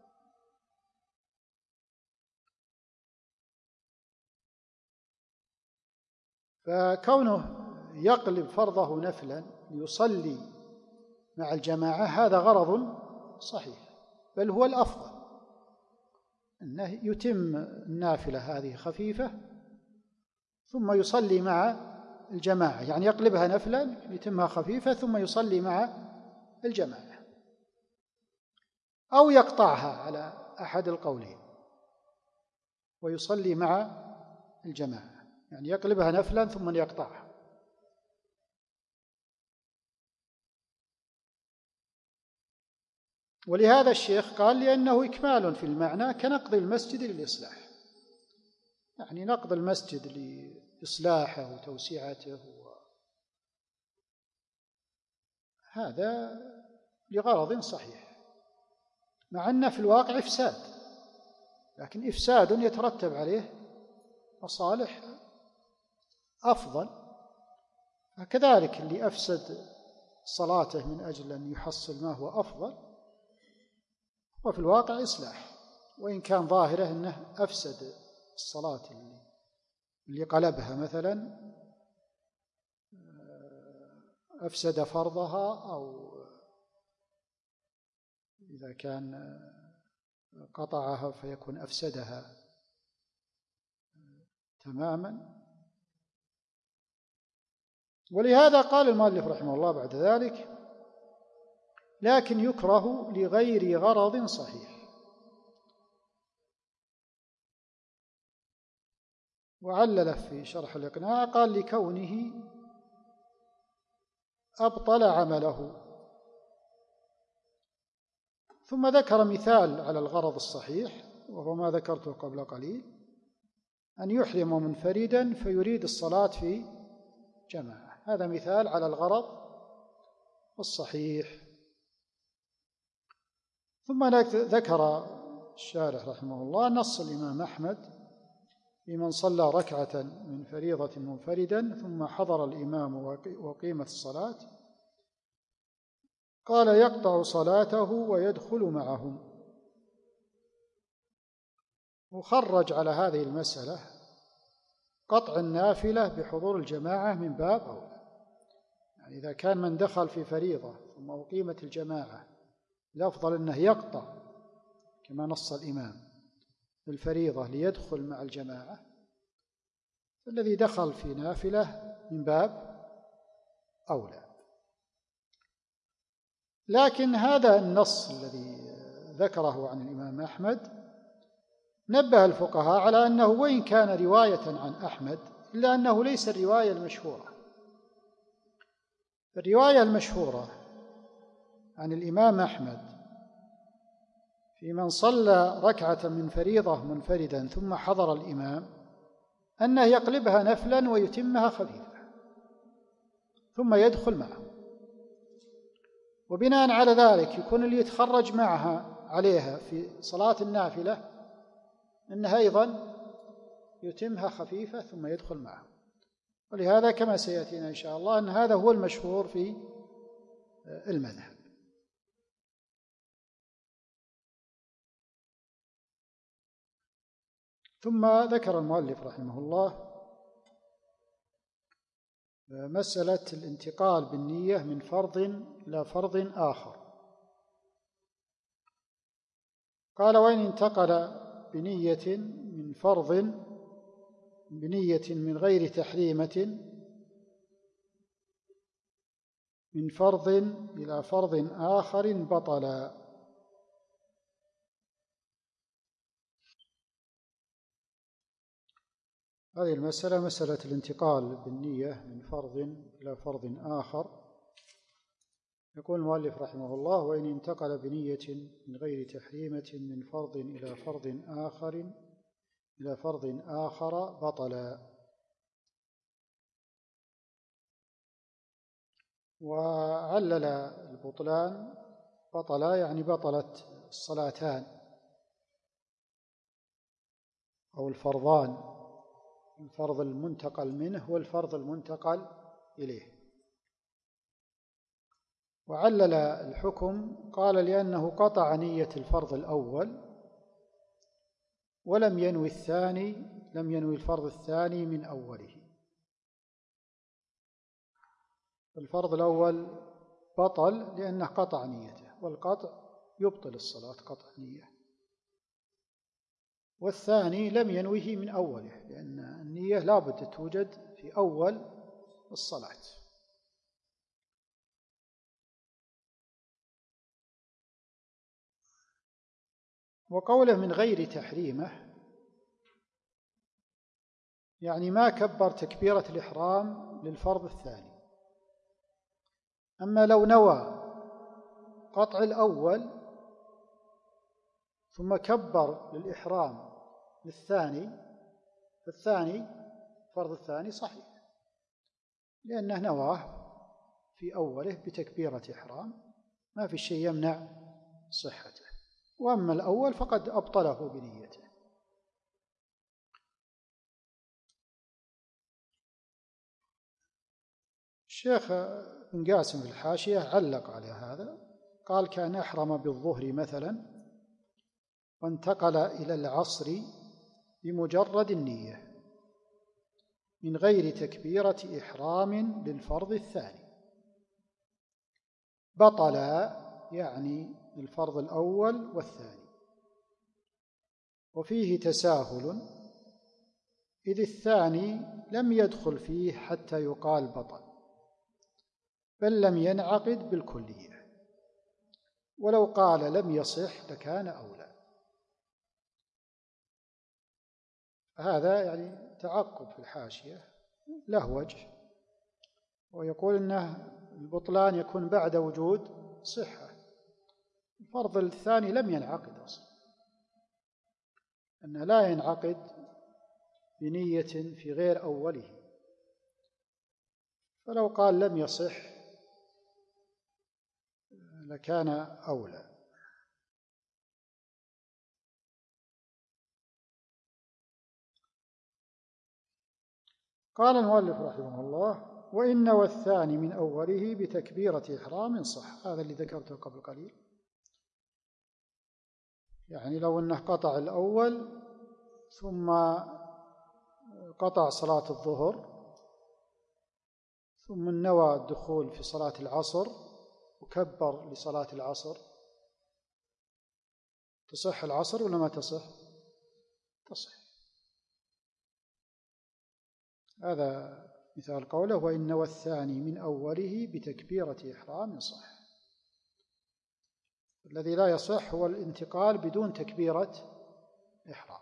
[SPEAKER 2] فكونه يقلب فرضه نفلا ليصلي مع الجماعة هذا غرض صحيح، بل هو الأفضل أنه يتم النافلة هذه خفيفة ثم يصلي مع الجماعة، يعني يقلبها نفلا يتمها خفيفة ثم يصلي مع الجماعة، أو يقطعها على أحد القولين ويصلي مع الجماعة، يعني يقلبها نفلا ثم يقطعها. ولهذا الشيخ قال: لأنه إكمال في المعنى كنقض المسجد للإصلاح، يعني نقض المسجد لإصلاحه وتوسعته، هذا لغرض صحيح، مع أنه في الواقع إفساد، لكن إفساد يترتب عليه مصالح أفضل. فكذلك اللي أفسد صلاته من أجل أن يحصل ما هو أفضل، وفي الواقع إصلاح، وإن كان ظاهره أنه أفسد الصلاة اللي قلبها مثلا، أفسد فرضها، أو إذا كان قطعها فيكون أفسدها تماما. ولهذا قال المؤلف رحمه الله بعد ذلك: لكن يكره لغير غرض صحيح. وعلله في شرح الإقناع قال: لكونه أبطل عمله. ثم ذكر مثال على الغرض الصحيح، وهو ما ذكرته قبل قليل: أن يحرم منفردا فيريد الصلاة في جماعة، هذا مثال على الغرض الصحيح. ثم ذكر الشارح رحمه الله نص الإمام أحمد في من صلى ركعة من فريضة منفردا ثم حضر الإمام وقيمت الصلاة، قال: يقطع صلاته ويدخل معهم. وخرج على هذه المسألة قطع النافلة بحضور الجماعة من باب أولى، يعني إذا كان من دخل في فريضة ثم أقيمت الجماعة الأفضل أنه يقطع كما نص الإمام الفريضة ليدخل مع الجماعة، فالذي دخل في نافلة من باب أولى. لكن هذا النص الذي ذكره عن الإمام أحمد نبه الفقهاء على أنه وإن كان رواية عن أحمد إلا أنه ليس الرواية المشهورة. الرواية المشهورة عن الإمام أحمد في من صلى ركعة من فريضة منفردا ثم حضر الإمام أنه يقلبها نفلا ويتمها خفيفة ثم يدخل معه، وبناء على ذلك يكون اللي يتخرج معها عليها في صلاة النافلة أنها أيضا يتمها خفيفة ثم يدخل معه. ولهذا كما سيأتينا إن شاء الله أن هذا هو المشهور في المذهب. ثم ذكر المؤلف رحمه الله مسألة الانتقال بالنية من فرض إلى فرض آخر. قال: وإن انتقل بنية من فرض بنية من غير تحريمة من فرض إلى فرض آخر بطلا. هذه المسألة مسألة الانتقال بالنية من فرض إلى فرض آخر. يقول المؤلف رحمه الله: وإن انتقل بنية من غير تحريمة من فرض إلى فرض آخر بطلا. وعلل البطلان بطلا يعني بطلت الصلاتان أو الفرضان، الفرض المنتقل منه والفرض المنتقل إليه. وعلل الحكم قال: لأنه قطع نية الفرض الأول ولم ينوي الثاني، لم ينوي الفرض الثاني من أوله. الفرض الأول بطل لأنه قطع نيته، والقطع يبطل الصلاة قطع نية. والثاني لم ينويه من أوله، لأن النية لا بد توجد في أول الصلاة. وقوله من غير تحريمه يعني ما كبر تكبيرة الإحرام للفرض الثاني. أما لو نوى قطع الأول ثم كبر للإحرام للثاني، فالثاني فرض الثاني صحيح، لأنه نواه في أوله بتكبيرة إحرام، ما في شيء يمنع صحته. وأما الأول فقد أبطله بنيته. الشيخ بن قاسم في الحاشية علق على هذا، قال: كان أحرم بالظهر مثلا وانتقل إلى العصر بمجرد النية من غير تكبيرة إحرام للفرض الثاني بطل، يعني الفرض الأول والثاني. وفيه تساهل، إذ الثاني لم يدخل فيه حتى يقال بطل، بل لم ينعقد بالكلية، ولو قال لم يصح لكان أولى. هذا يعني تعقب في الحاشية له وجه، ويقول إنه البطلان يكون بعد وجود صحة. الفرض الثاني لم ينعقد أصلا، أنه لا ينعقد بنية في غير أوله، فلو قال لم يصح لكان أولى. قال المؤلف رحمه الله: وإن نوى الثاني من أوله بتكبيرة إحرام صح. هذا اللي ذكرته قبل قليل، يعني لو أنه قطع الأول ثم قطع صلاة الظهر ثم نوى الدخول في صلاة العصر وكبر لصلاة العصر، تصح العصر ولا ما تصح؟ تصح. هذا مثال قوله: وإن نوى الثاني من أوله بتكبيرة إحرام صح. الذي لا يصح هو الانتقال بدون تكبيرة إحرام.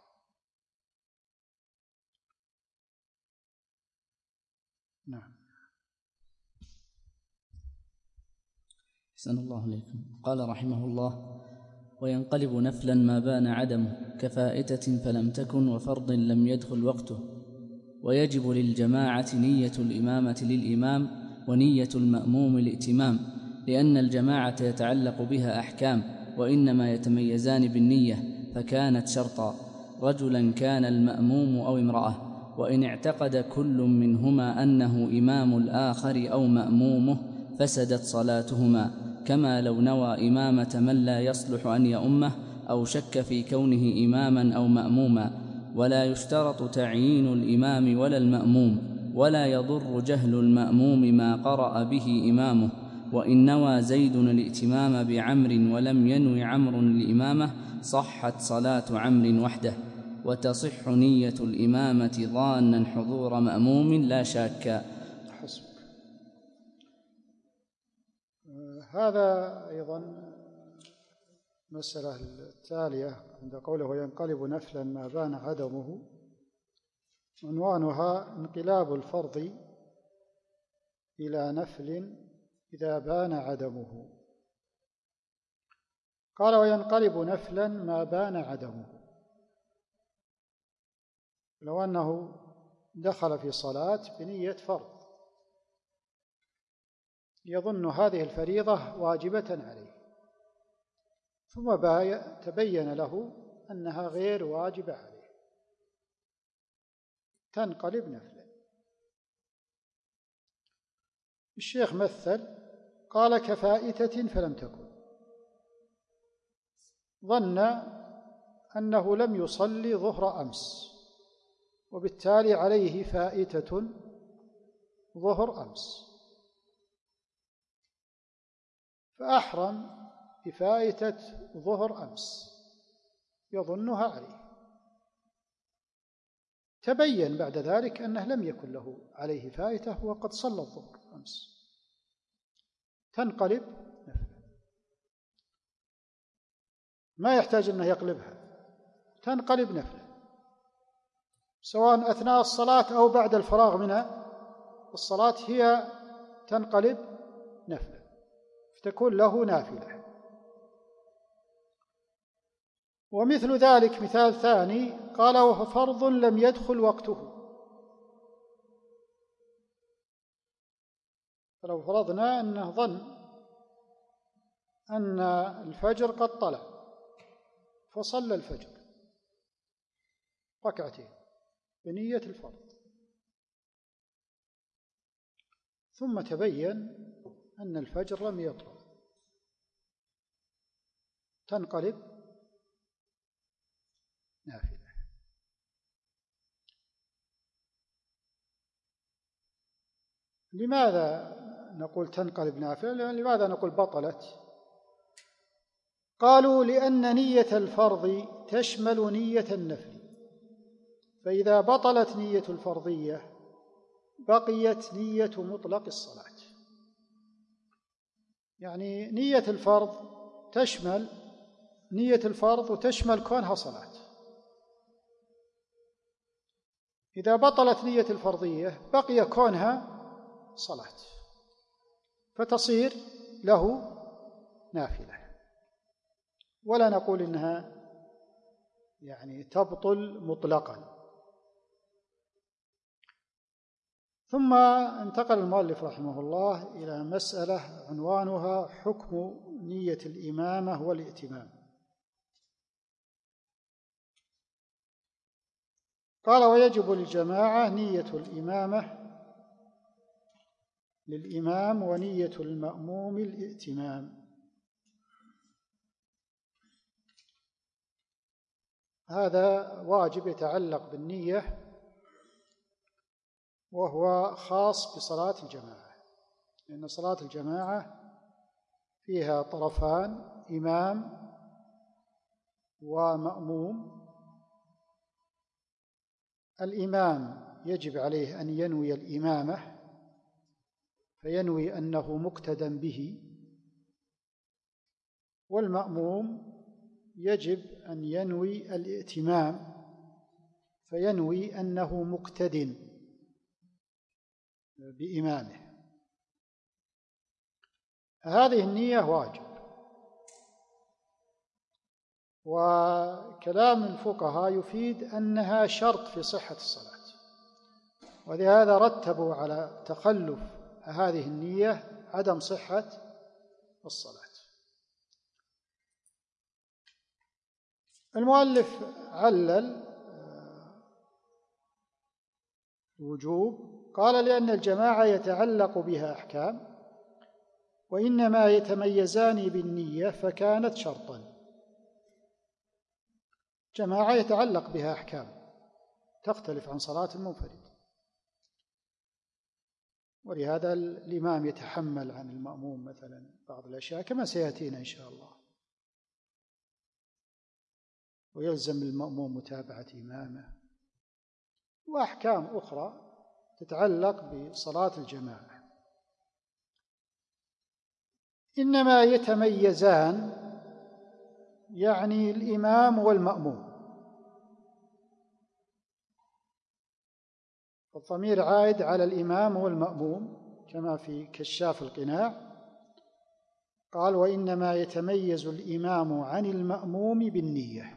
[SPEAKER 2] نعم.
[SPEAKER 1] أحسن الله إليكم. قال رحمه الله: وينقلب نفلا ما بان عدمه كفائتة فلم تكن وفرض لم يدخل وقته. ويجب للجماعة نية الإمامة للإمام ونية المأموم الائتمام، لأن الجماعة يتعلق بها أحكام، وإنما يتميزان بالنية، فكانت شرطا، رجلا كان المأموم أو امرأة، وإن اعتقد كل منهما أنه إمام الآخر أو مأمومه فسدت صلاتهما، كما لو نوى إمامة من لا يصلح أن يؤمه أو شك في كونه إماما أو مأموما. ولا يشترط تعيين الإمام ولا المأموم، ولا يضر جهل المأموم ما قرأ به إمامه. وإن نوى زيد الائتمام بعمر ولم ينو عمرو الإمامة صحت صلاة عمرو وحده، وتصح نية الإمامة ظانا حضور مأموم لا شاكا.
[SPEAKER 2] حسبك. هذا أيضا المسألة التالية عند قوله: وينقلب نفلا ما بان عدمه، عنوانها: انقلاب الفرض إلى نفل إذا بان عدمه. قال: وينقلب نفلا ما بان عدمه. لو أنه دخل في صلاة بنية فرض يظن هذه الفريضة واجبة عليه، ثم تبين له أنها غير واجبة عليه، تنقلب نفلا. الشيخ مثل قال: كفائتة فلم تكن. ظن أنه لم يصلي ظهر أمس، وبالتالي عليه فائتة ظهر أمس، فأحرم بفائتة ظهر أمس يظنها عليه. تبين بعد ذلك أنه لم يكن له عليه فائتة وقد صلى الظهر أمس، تنقلب نفلا، ما يحتاج أنه يقلبها، تنقلب نفلا، سواء أثناء الصلاة أو بعد الفراغ من الصلاة، هي تنقلب نفلا، فتكون له نافلة. ومثل ذلك مثال ثاني قال: وفرض لم يدخل وقته. فلو فرضنا أنه ظن أن الفجر قد طلع فصلى الفجر ركعتين بنية الفرض، ثم تبين أن الفجر لم يطلع، تنقلب نافلة. لماذا نقول تنقلب نافلة؟ لماذا نقول بطلت؟ قالوا: لأن نية الفرض تشمل نية النفل، فإذا بطلت نية الفرضية بقيت نية مطلق الصلاة. يعني نية الفرض تشمل نية الفرض وتشمل كونها صلاة. إذا بطلت نية الفرضية بقي كونها صلاة، فتصير له نافلة، ولا نقول إنها يعني تبطل مطلقا. ثم انتقل المؤلف رحمه الله إلى مسألة عنوانها: حكم نية الإمامة والائتمام. قال: ويجب للجماعة نية الإمامة للإمام ونية المأموم الائتمام. هذا واجب يتعلق بالنية، وهو خاص بصلاة الجماعة، لأن صلاة الجماعة فيها طرفان، إمام ومأموم. الإمام يجب عليه أن ينوي الإمامة، فينوي أنه مقتدى به، والمأموم يجب أن ينوي الائتمام، فينوي أنه مقتد بإمامه. هذه النية واجب. وكلام الفقهاء يفيد أنها شرط في صحة الصلاة، ولهذا رتبوا على تخلف هذه النية عدم صحة الصلاة. المؤلف علل الوجوب، قال: لأن الجماعة يتعلق بها أحكام، وإنما يتميزان بالنية فكانت شرطا. جماعة يتعلق بها أحكام تختلف عن صلاة المنفرد، ولهذا الإمام يتحمل عن المأموم مثلا بعض الأشياء كما سيأتينا إن شاء الله، ويلزم المأموم متابعة إمامه، وأحكام أخرى تتعلق بصلاة الجماعة. إنما يتميزان يعني الإمام والمأموم، الضمير عائد على الإمام والمأموم كما في كشاف القناع، قال: وإنما يتميز الإمام عن المأموم بالنية.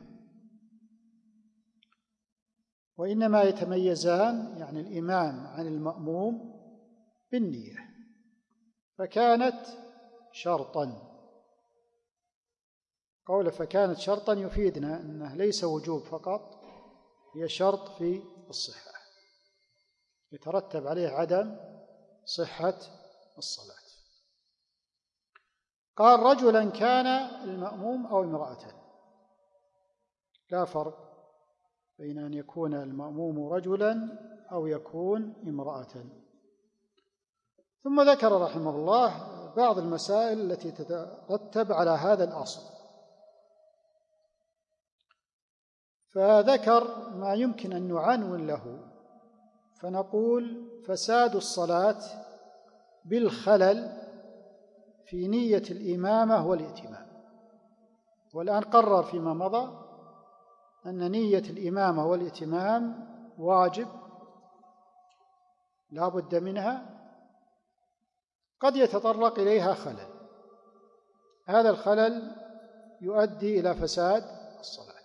[SPEAKER 2] وإنما يتميزان يعني الإمام عن المأموم بالنية، فكانت شرطا. قول فكانت شرطا يفيدنا أنه ليس وجوب فقط، هي شرط في الصحة، يترتب عليه عدم صحة الصلاة. قال: رجلا كان المأموم أو امرأة، لا فرق بين أن يكون المأموم رجلا أو يكون امرأة. ثم ذكر رحمه الله بعض المسائل التي تترتب على هذا الأصل، فذكر ما يمكن أن نعنون له، فنقول: فساد الصلاة بالخلل في نية الإمامة والائتمام. والآن قرر فيما مضى أن نية الإمامة والائتمام واجب لا بد منها، قد يتطرق إليها خلل، هذا الخلل يؤدي إلى فساد الصلاة.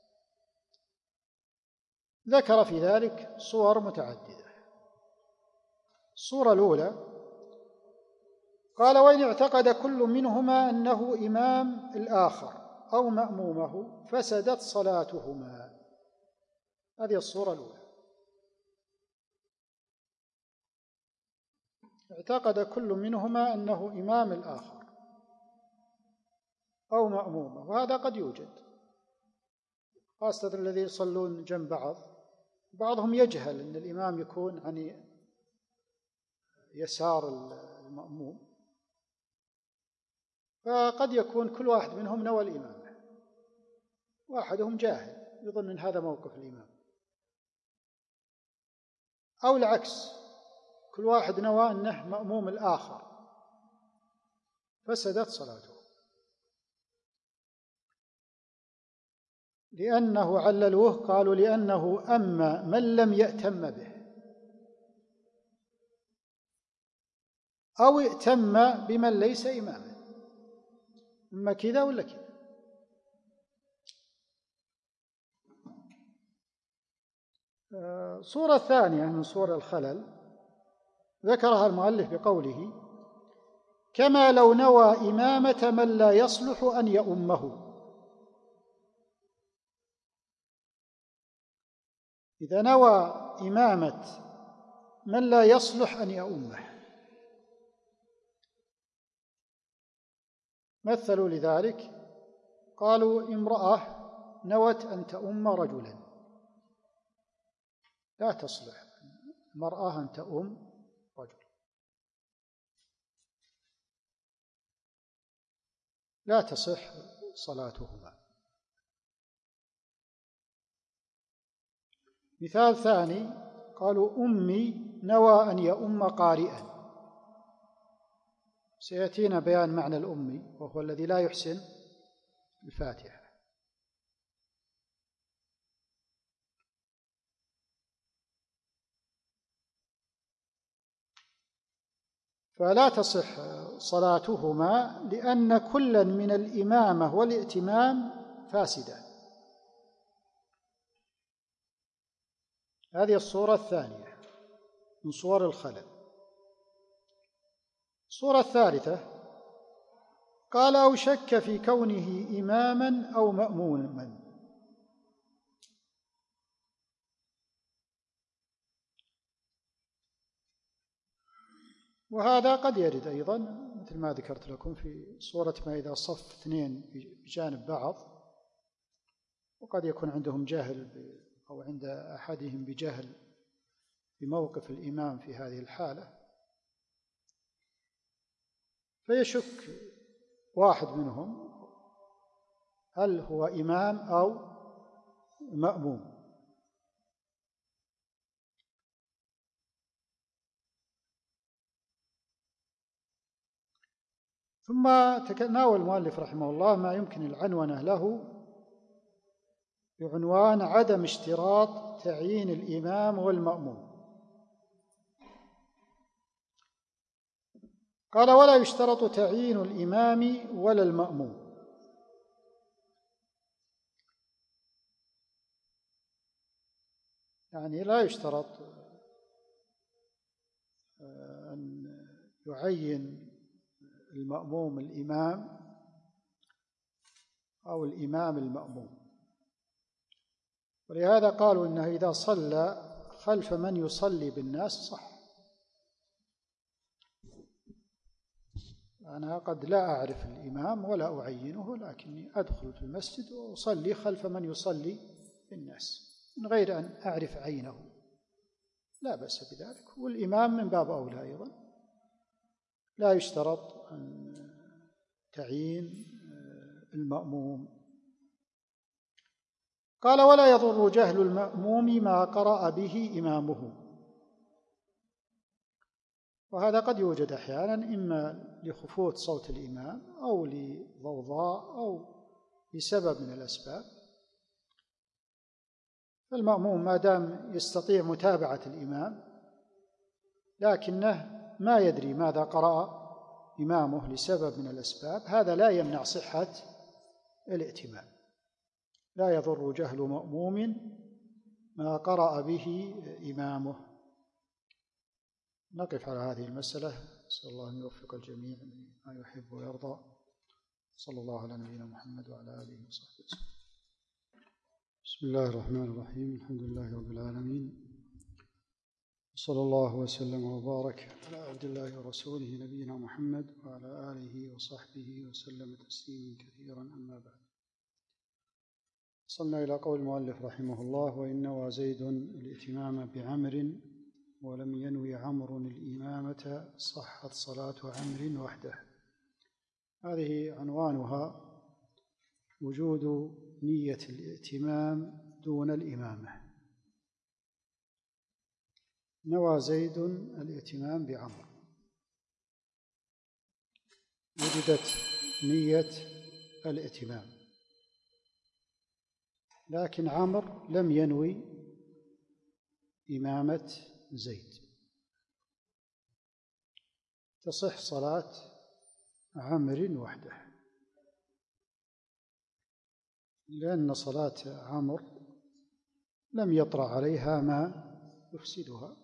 [SPEAKER 2] ذكر في ذلك صور متعددة. الصورة الأولى قال: وإن اعتقد كل منهما أنه إمام الآخر أو مأمومه فسدت صلاتهما. هذه الصورة الأولى، اعتقد كل منهما أنه إمام الآخر أو مأمومه، وهذا قد يوجد، خاصة الذين يصلون جنب بعضهم يجهل أن الإمام يكون عن يسار المأموم، فقد يكون كل واحد منهم نوى الإمامة، واحدهم جاهل يظن أن هذا موقف الإمام، أو العكس، كل واحد نوى أنه مأموم الآخر فسدت صلاته. لأنه عللوه قالوا: لأنه أما من لم يأتم به أو ائتم بمن ليس إماما، إما كذا ولا كذا. صورة ثانية من صور الخلل ذكرها المؤلف بقوله: كما لو نوى إمامة من لا يصلح أن يؤمه. إذا نوى إمامة من لا يصلح أن يؤمه، مثلوا لذلك قالوا: امرأة نوت أن تؤم رجلا، لا تصلح المرأة أن تؤم رجل. لا تصح صلاتهما. مثال ثاني قالوا أمي نوى أن يؤم قارئا. سيأتينا بيان معنى الأمي وهو الذي لا يحسن الفاتحة. فلا تصح صلاتهما لأن كلا من الإمامة والائتمام فاسدة. هذه الصورة الثانية من صور الخلل. الصورة الثالثة قال أو شك في كونه إماما أو مأموما. وهذا قد يرد أيضا مثل ما ذكرت لكم في صورة ما إذا صف اثنين بجانب بعض وقد يكون عندهم جهل أو عند أحدهم بجهل بموقف الإمام في هذه الحالة، فيشك واحد منهم هل هو إمام أو مأموم. ثم تناول المؤلف رحمه الله ما يمكن العنونة له بعنوان عدم اشتراط تعيين الإمام والمأموم. قال ولا يشترط تعيين الإمام ولا المأموم. يعني لا يشترط أن يعين المأموم الإمام أو الإمام المأموم. ولهذا قالوا إنه إذا صلى خلف من يصلي بالناس صح. أنا قد لا أعرف الإمام ولا أعينه، لكني أدخل في المسجد وأصلي خلف من يصلي بالناس من غير أن أعرف عينه، لا بأس بذلك. والإمام من باب أولى أيضا لا يشترط أن تعيين المأموم. قال ولا يضر جهل المأموم ما قرأ به إمامه. وهذا قد يوجد أحيانا إما لخفوت صوت الإمام أو لضوضاء أو لسبب من الأسباب، فالمأموم ما دام يستطيع متابعة الإمام لكنه ما يدري ماذا قرأ إمامه لسبب من الأسباب، هذا لا يمنع صحة الائتمام. لا يضر جهل مأموم ما قرأ به إمامه. نقف على هذه المسألة. أسأل الله أن يوفق الجميع لما يحب ويرضى. صلى الله على نبينا محمد وعلى آله وصحبه وسلم. بسم الله الرحمن الرحيم. الحمد لله رب العالمين، صلى الله وسلم وبارك على عبد الله ورسوله نبينا محمد وعلى آله وصحبه وسلم تسليما كثيرا. أما بعد، وصلنا إلى قول المؤلف رحمه الله: وإن نوى زيد الائتمام بعمر ولم ينوي عمرو الإمامة صحت صلاة عمرو وحده. هذه عنوانها وجود نية الائتمام دون الإمامة. نوى زيد الائتمام بعمرو، وجدت نية الائتمام، لكن عمرو لم ينوي إمامة زيد. تصح صلاة عمرو وحده، لأن صلاة عمرو لم يطرأ عليها ما يفسدها،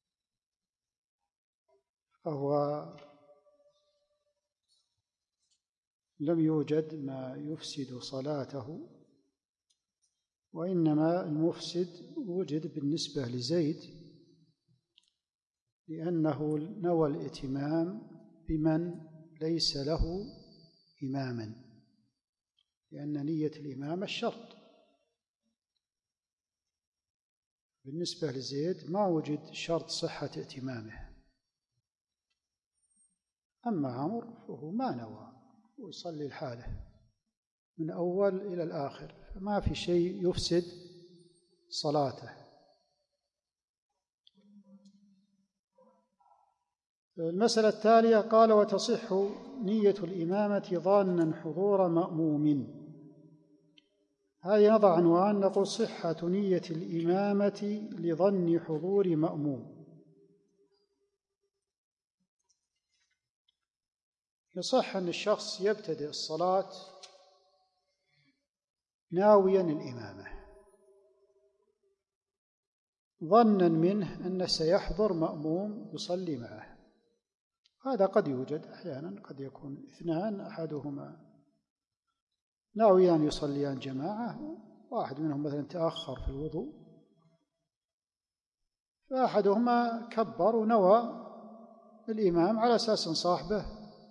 [SPEAKER 2] فهو لم يوجد ما يفسد صلاته، وإنما المفسد وجد بالنسبة لزيد لأنه نوى الائتمام بمن ليس له إماما، لأن نية الإمامة الشرط. بالنسبة لزيد ما وجد شرط صحة ائتمامه. أما عمرو فهو ما نوى، ويصلي لحاله من أول إلى الآخر، ما في شيء يفسد صلاته. المسألة التالية قال: وتصح نية الإمامة ظانا حضور مأموم. هذه نضع عنوان، نقول: صحة نية الإمامة لظن حضور مأموم. يصح أن الشخص يبتدئ الصلاة ناويا الإمامة ظنا منه أنه سيحضر مأموم يصلي معه. هذا قد يوجد أحيانا، قد يكون اثنان أحدهما ناويان يصليان جماعة، واحد منهم مثلا تأخر في الوضوء، فأحدهما كبر ونوى الإمام على أساس أن صاحبه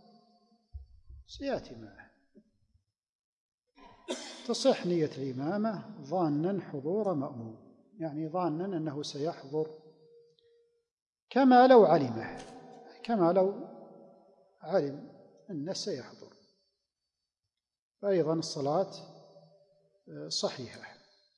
[SPEAKER 2] سيأتي معه. تصح نية الإمامة ظانا حضور مأموم، يعني ظانا أنه سيحضر كما لو علمه، كما لو علم أنه سيحضر، فأيضا الصلاة صحيحة.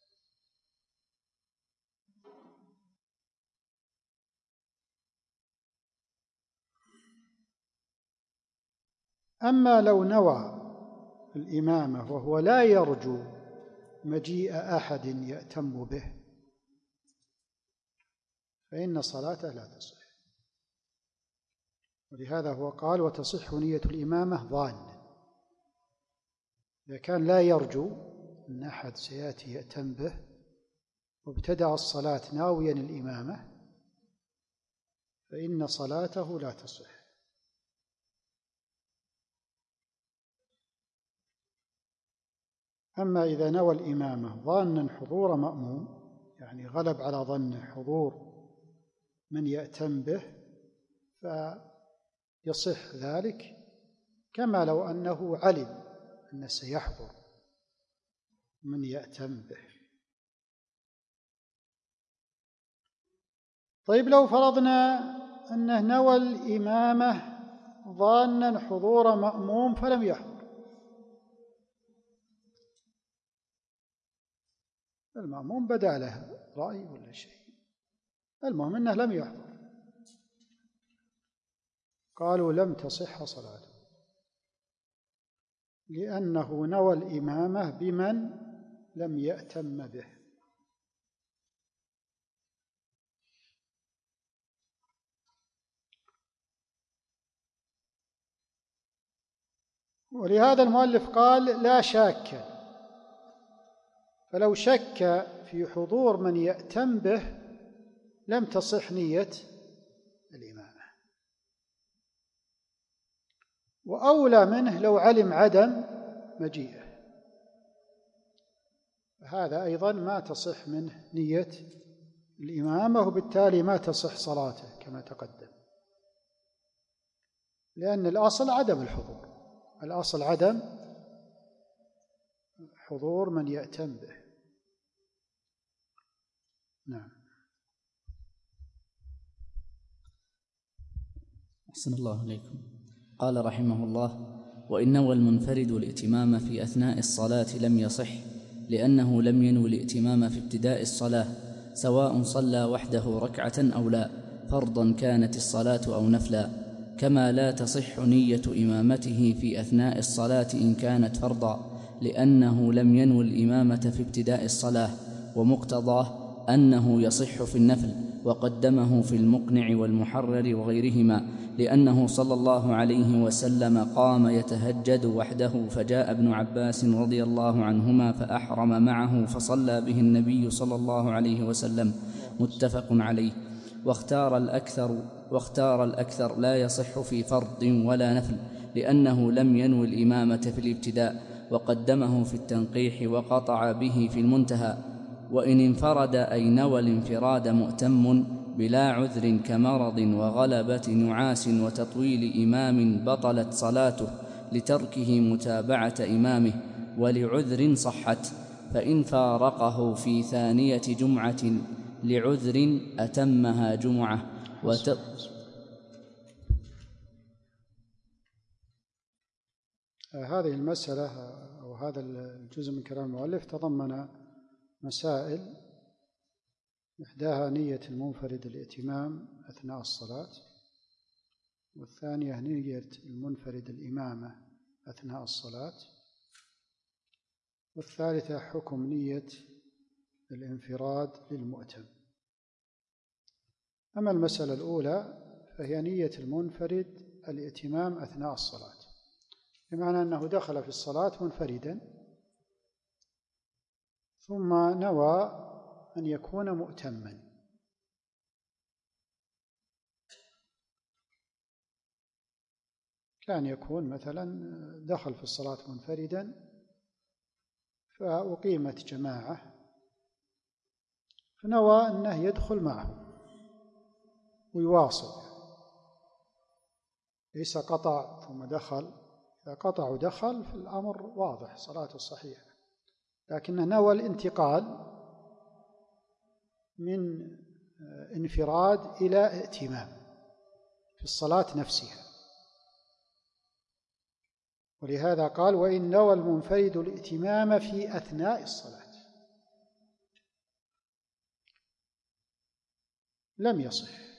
[SPEAKER 2] أما لو نوى الإمامة وهو لا يرجو مجيء أحد يأتم به فإن صلاته لا تصح. ولهذا هو قال: وتصح نية الإمامة ظانا. إذا كان لا يرجو أن أحد سيأتي يأتم به وابتدأ الصلاة ناويا الإمامة فإن صلاته لا تصح. أما إذا نوى الإمامة ظانا حضور مأموم، يعني غلب على ظنه حضور من يأتم به، فيصح ذلك كما لو أنه علم أنه سيحضر من يأتم به. طيب، لو فرضنا أنه نوى الإمامة ظانا حضور مأموم فلم يحضر، المأموم بدا له رأي ولا شيء، المهم أنه لم يحضر، قالوا لم تصح صلاته، لأنه نوى الإمامة بمن لم يأتم به. ولهذا المؤلف قال: لا شاك. فلو شك في حضور من يأتم به لم تصح نية الإمامة. وأولى منه لو علم عدم مجيئه، هذا أيضا ما تصح منه نية الإمامة، وبالتالي ما تصح صلاته كما تقدم، لأن الأصل عدم الحضور، الأصل عدم حضور من يأتم به. نعم.
[SPEAKER 1] أحسن الله إليكم. قال رحمه الله: وإن نوى المنفرد الائتمام في أثناء الصلاة لم يصح، لأنه لم ينوي الائتمام في ابتداء الصلاة، سواء صلى وحده ركعة أو لا، فرضا كانت الصلاة أو نفلا، كما لا تصح نية إمامته في أثناء الصلاة إن كانت فرضا، لأنه لم ينوي الإمامة في ابتداء الصلاة، ومقتضاه أنه يصح في النفل، وقدمه في المقنع والمحرر وغيرهما، لأنه صلى الله عليه وسلم قام يتهجد وحده، فجاء ابن عباس رضي الله عنهما فأحرم معه فصلى به النبي صلى الله عليه وسلم، متفق عليه. واختار الأكثر لا يصح في فرض ولا نفل، لأنه لم ينوي الإمامة في الابتداء، وقدمه في التنقيح وقطع به في المنتهى. وإن انفرد أي نوى الانفراد مؤتم بلا عذر كمرض وغلبة نعاس وتطويل إمام بطلت صلاته لتركه متابعة إمامه، ولعذر صحت، فإن فارقه في ثانية جمعة لعذر أتمها جمعة
[SPEAKER 2] هذه المسألة أو هذا الجزء من كلام المؤلف تضمن مسائل، إحداها نية المنفرد الائتمام أثناء الصلاة، والثانية نية المنفرد الإمامة أثناء الصلاة، والثالثة حكم نية الانفراد للمؤتم. أما المسألة الأولى فهي نية المنفرد الائتمام أثناء الصلاة، بمعنى أنه دخل في الصلاة منفردا ثم نوى أن يكون مؤتما، كان يكون مثلا دخل في الصلاة منفردا فأقيمت جماعة فنوى أنه يدخل معهم ويواصل، ليس قطع ثم دخل. إذا قطع ودخل في الأمر واضح صلاته صحيحة، لكنه نوى الانتقال من انفراد إلى ائتمام في الصلاة نفسها، ولهذا قال: وإن نوى المنفرد الائتمام في أثناء الصلاة لم يصح.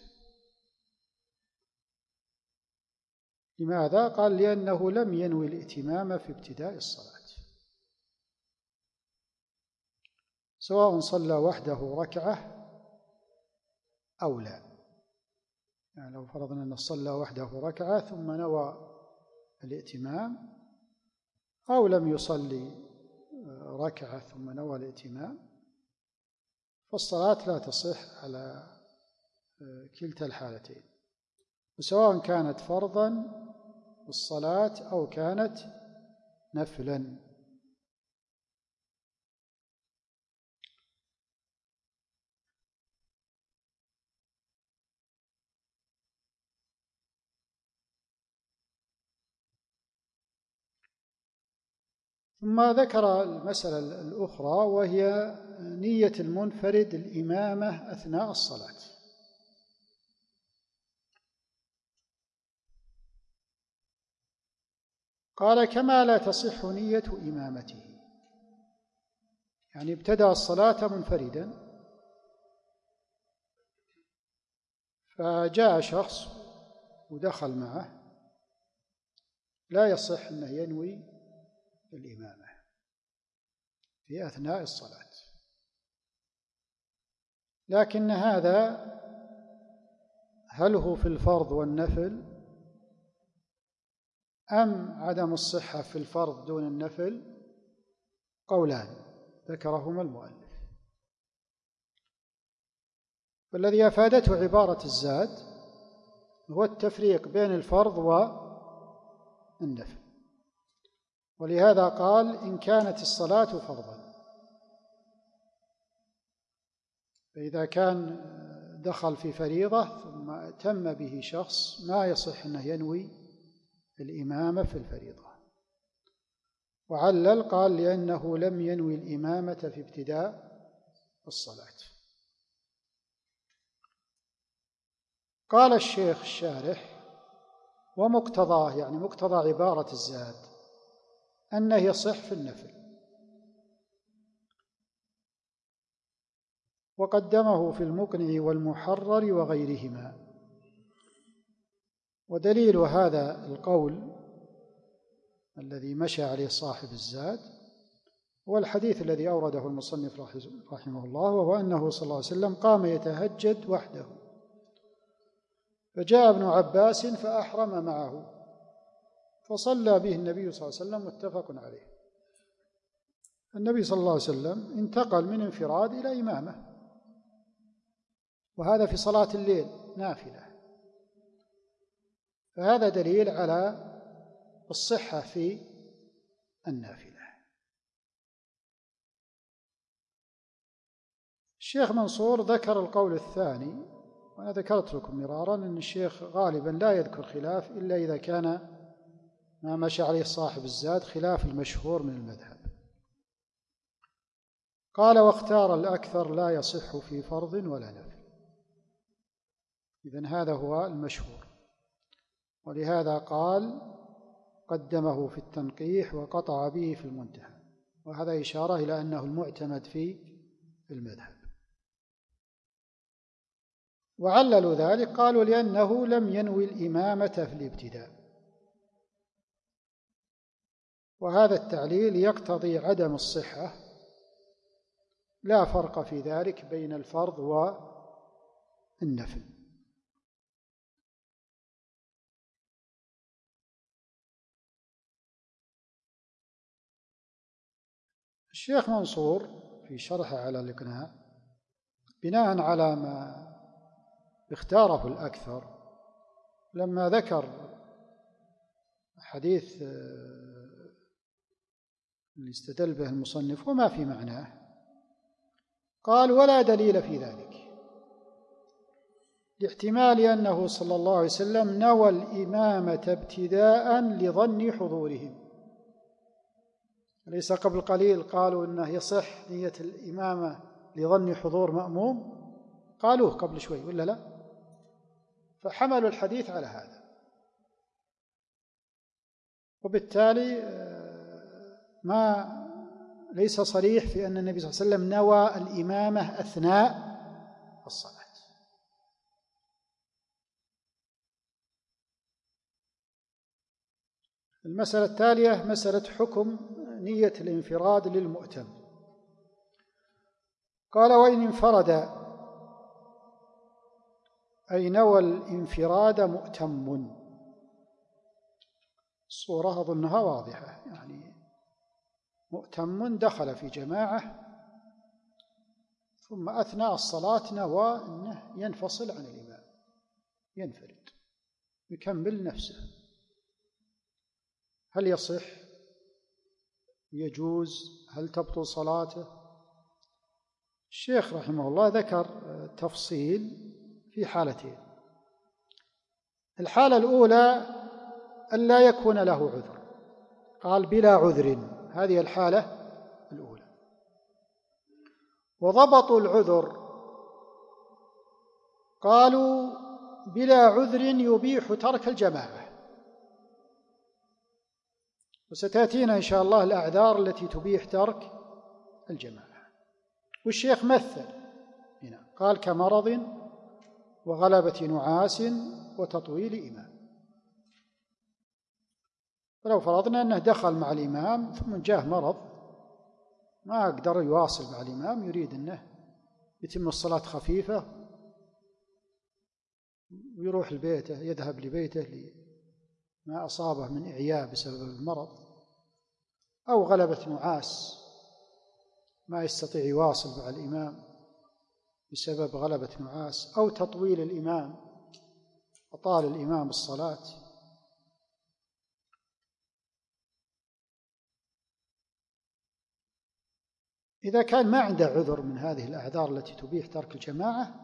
[SPEAKER 2] لماذا؟ قال: لأنه لم ينوي الائتمام في ابتداء الصلاة، سواء صلى وحده ركعة أو لا. يعني لو فرضنا أنه صلى وحده ركعة ثم نوى الائتمام، أو لم يصلي ركعة ثم نوى الائتمام، فالصلاة لا تصح على كلتا الحالتين، وسواء كانت فرضا الصلاة أو كانت نفلا. ثم ذكر المسألة الأخرى وهي نية المنفرد الإمامة أثناء الصلاة. قال: كما لا تصح نية إمامته، يعني ابتدأ الصلاة منفردا فجاء شخص ودخل معه، لا يصح أنه ينوي الإمامة في أثناء الصلاة، لكن هذا هل هو في الفرض والنفل أم عدم الصحة في الفرض دون النفل؟ قولان ذكرهما المؤلف، والذي أفادته عبارة الزاد هو التفريق بين الفرض والنفل، ولهذا قال: إن كانت الصلاة فرضا، فإذا كان دخل في فريضة ثم أتم به شخص ما يصح أنه ينوي الإمامة في الفريضة. وعلل قال: لأنه لم ينوي الإمامة في ابتداء الصلاة. قال الشيخ الشارح: ومقتضاه، يعني مقتضى عبارة الزاد، أنه يصح في النفل، وقدمه في المقنع والمحرر وغيرهما. ودليل هذا القول الذي مشى عليه صاحب الزاد هو الحديث الذي أورده المصنف رحمه الله، وهو أنه صلى الله عليه وسلم قام يتهجد وحده، فجاء ابن عباس فأحرم معه فصلى به النبي صلى الله عليه وسلم، متفق عليه. النبي صلى الله عليه وسلم انتقل من انفراد إلى إمامة، وهذا في صلاة الليل نافلة، فهذا دليل على الصحة في النافلة. الشيخ منصور ذكر القول الثاني، وأنا ذكرت لكم مرارا أن الشيخ غالبا لا يذكر خلاف إلا إذا كان ما مشى عليه صاحب الزاد خلاف المشهور من المذهب. قال: واختار الأكثر لا يصح في فرض ولا نفل. إذن هذا هو المشهور، ولهذا قال: وقدمه في التنقيح وقطع به في المنتهى، وهذا إشارة إلى أنه المعتمد في المذهب. وعللوا ذلك، قالوا لأنه لم ينوي الإمامة في الابتداء، وهذا التعليل يقتضي عدم الصحة، لا فرق في ذلك بين الفرض والنفل. الشيخ منصور في شرحه على الإقناع بناء على ما اختاره الأكثر، لما ذكر حديث اللي استدل به المصنف وما في معناه، قال: ولا دليل في ذلك، لاحتمال أنه صلى الله عليه وسلم نوى الإمامة ابتداء لظن حضورهم. ليس قبل قليل قالوا إنه يصح نية الإمامة لظن حضور مأموم، قالوه قبل شوي ولا لا؟ فحملوا الحديث على هذا، وبالتالي ليس صريح في أن النبي صلى الله عليه وسلم نوى الإمامة أثناء الصلاة. المسألة التالية مسألة حكم نية الانفراد للمؤتم. قال: وإن انفرد أي نوى الانفراد مؤتم. الصورة أظنها واضحة، يعني مؤتم دخل في جماعة ثم أثناء الصلاة نوى أنه ينفصل عن الإمام، ينفرد يكمل نفسه. هل يصح؟ يجوز؟ هل تبطل صلاته؟ الشيخ رحمه الله ذكر تفصيل في حالتين. الحالة الأولى أن لا يكون له عذر، قال: بلا عذر، هذه الحالة الأولى. وضبطوا العذر، قالوا: بلا عذر يبيح ترك الجماعة. وستأتينا إن شاء الله الأعذار التي تبيح ترك الجماعة. والشيخ مثل هنا، قال: كمرض وغلبة نعاس وتطويل إمام. فلو فرضنا أنه دخل مع الإمام ثم جاء مرض ما أقدر يواصل مع الإمام، يريد أنه يتم الصلاة خفيفة ويروح لبيته، يذهب لبيته لما أصابه من إعياء بسبب المرض، أو غلبة نعاس ما يستطيع يواصل مع الإمام بسبب غلبة نعاس، أو تطويل الإمام، أطال الإمام الصلاة. إذا كان ما عنده عذر من هذه الأعذار التي تبيح ترك الجماعة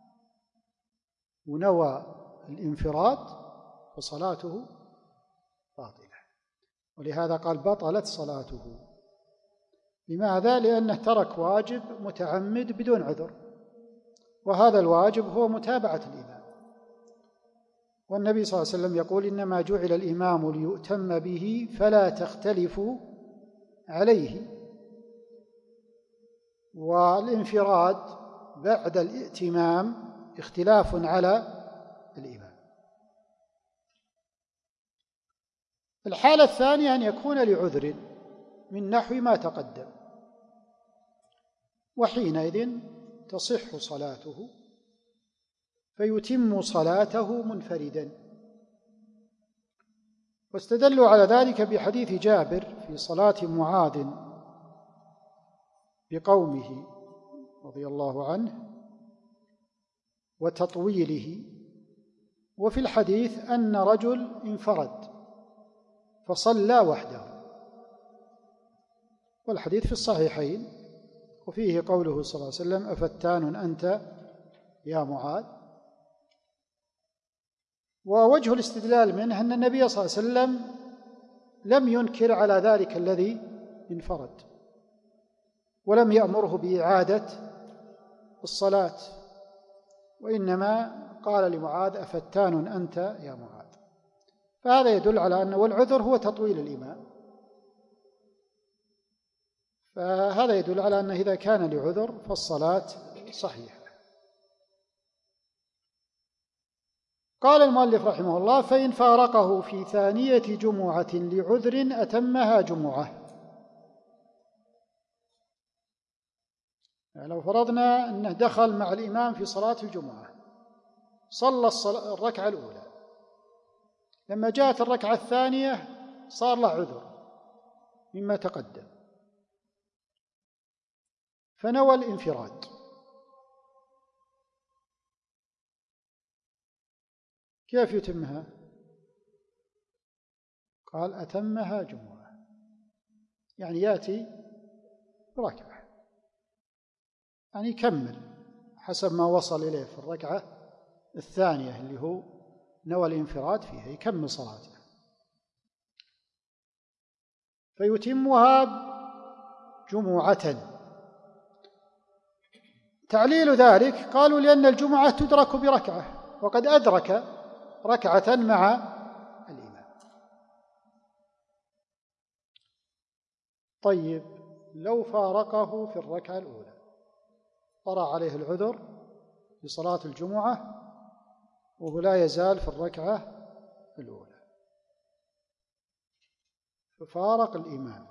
[SPEAKER 2] ونوى الانفراد فصلاته باطلة، ولهذا قال: بطلت صلاته. لماذا؟ لأنه ترك واجب متعمد بدون عذر، وهذا الواجب هو متابعة الإمام. والنبي صلى الله عليه وسلم يقول: إنما جعل الإمام ليؤتم به فلا تختلفوا عليه. والانفراد بعد الائتمام اختلاف على الإمام. الحالة الثانية أن يكون لعذر من نحو ما تقدم، وحينئذ تصح صلاته فيتم صلاته منفردا. واستدلوا على ذلك بحديث جابر في صلاة معاذ بقومه رضي الله عنه وتطويله. وفي الحديث أن رجل انفرد فصلى وحده، والحديث في الصحيحين، وفيه قوله صلى الله عليه وسلم: أفتان أنت يا معاذ. ووجه الاستدلال منه أن النبي صلى الله عليه وسلم لم ينكر على ذلك الذي انفرد، ولم يأمره بإعادة الصلاة، وإنما قال لمعاذ: أفتان أنت يا معاذ. فهذا يدل على أن والعذر هو تطويل الإمام، فهذا يدل على أنه إذا كان لعذر فالصلاة صحيحة. قال المؤلف رحمه الله: فإن فارقه في ثانية جمعة لعذر أتمها جمعة. يعني لو فرضنا أنه دخل مع الإمام في صلاة الجمعة، صلى الركعة الأولى، لما جاءت الركعة الثانية صار له عذر مما تقدم، فنوى الانفراد، كيف يتمها؟ قال: أتمها جمعة، يعني يأتي بركعة، يعني يكمل حسب ما وصل إليه في الركعة الثانية اللي هو نوى الانفراد فيها، يكمل صلاته فيتمها جمعة. تعليل ذلك قالوا: لأن الجمعة تدرك بركعة، وقد أدرك ركعة مع الإمام. طيب، لو فارقه في الركعة الأولى، طرأ عليه العذر في صلاة الجمعة وهو لا يزال في الركعة الأولى، ففارق الإمام،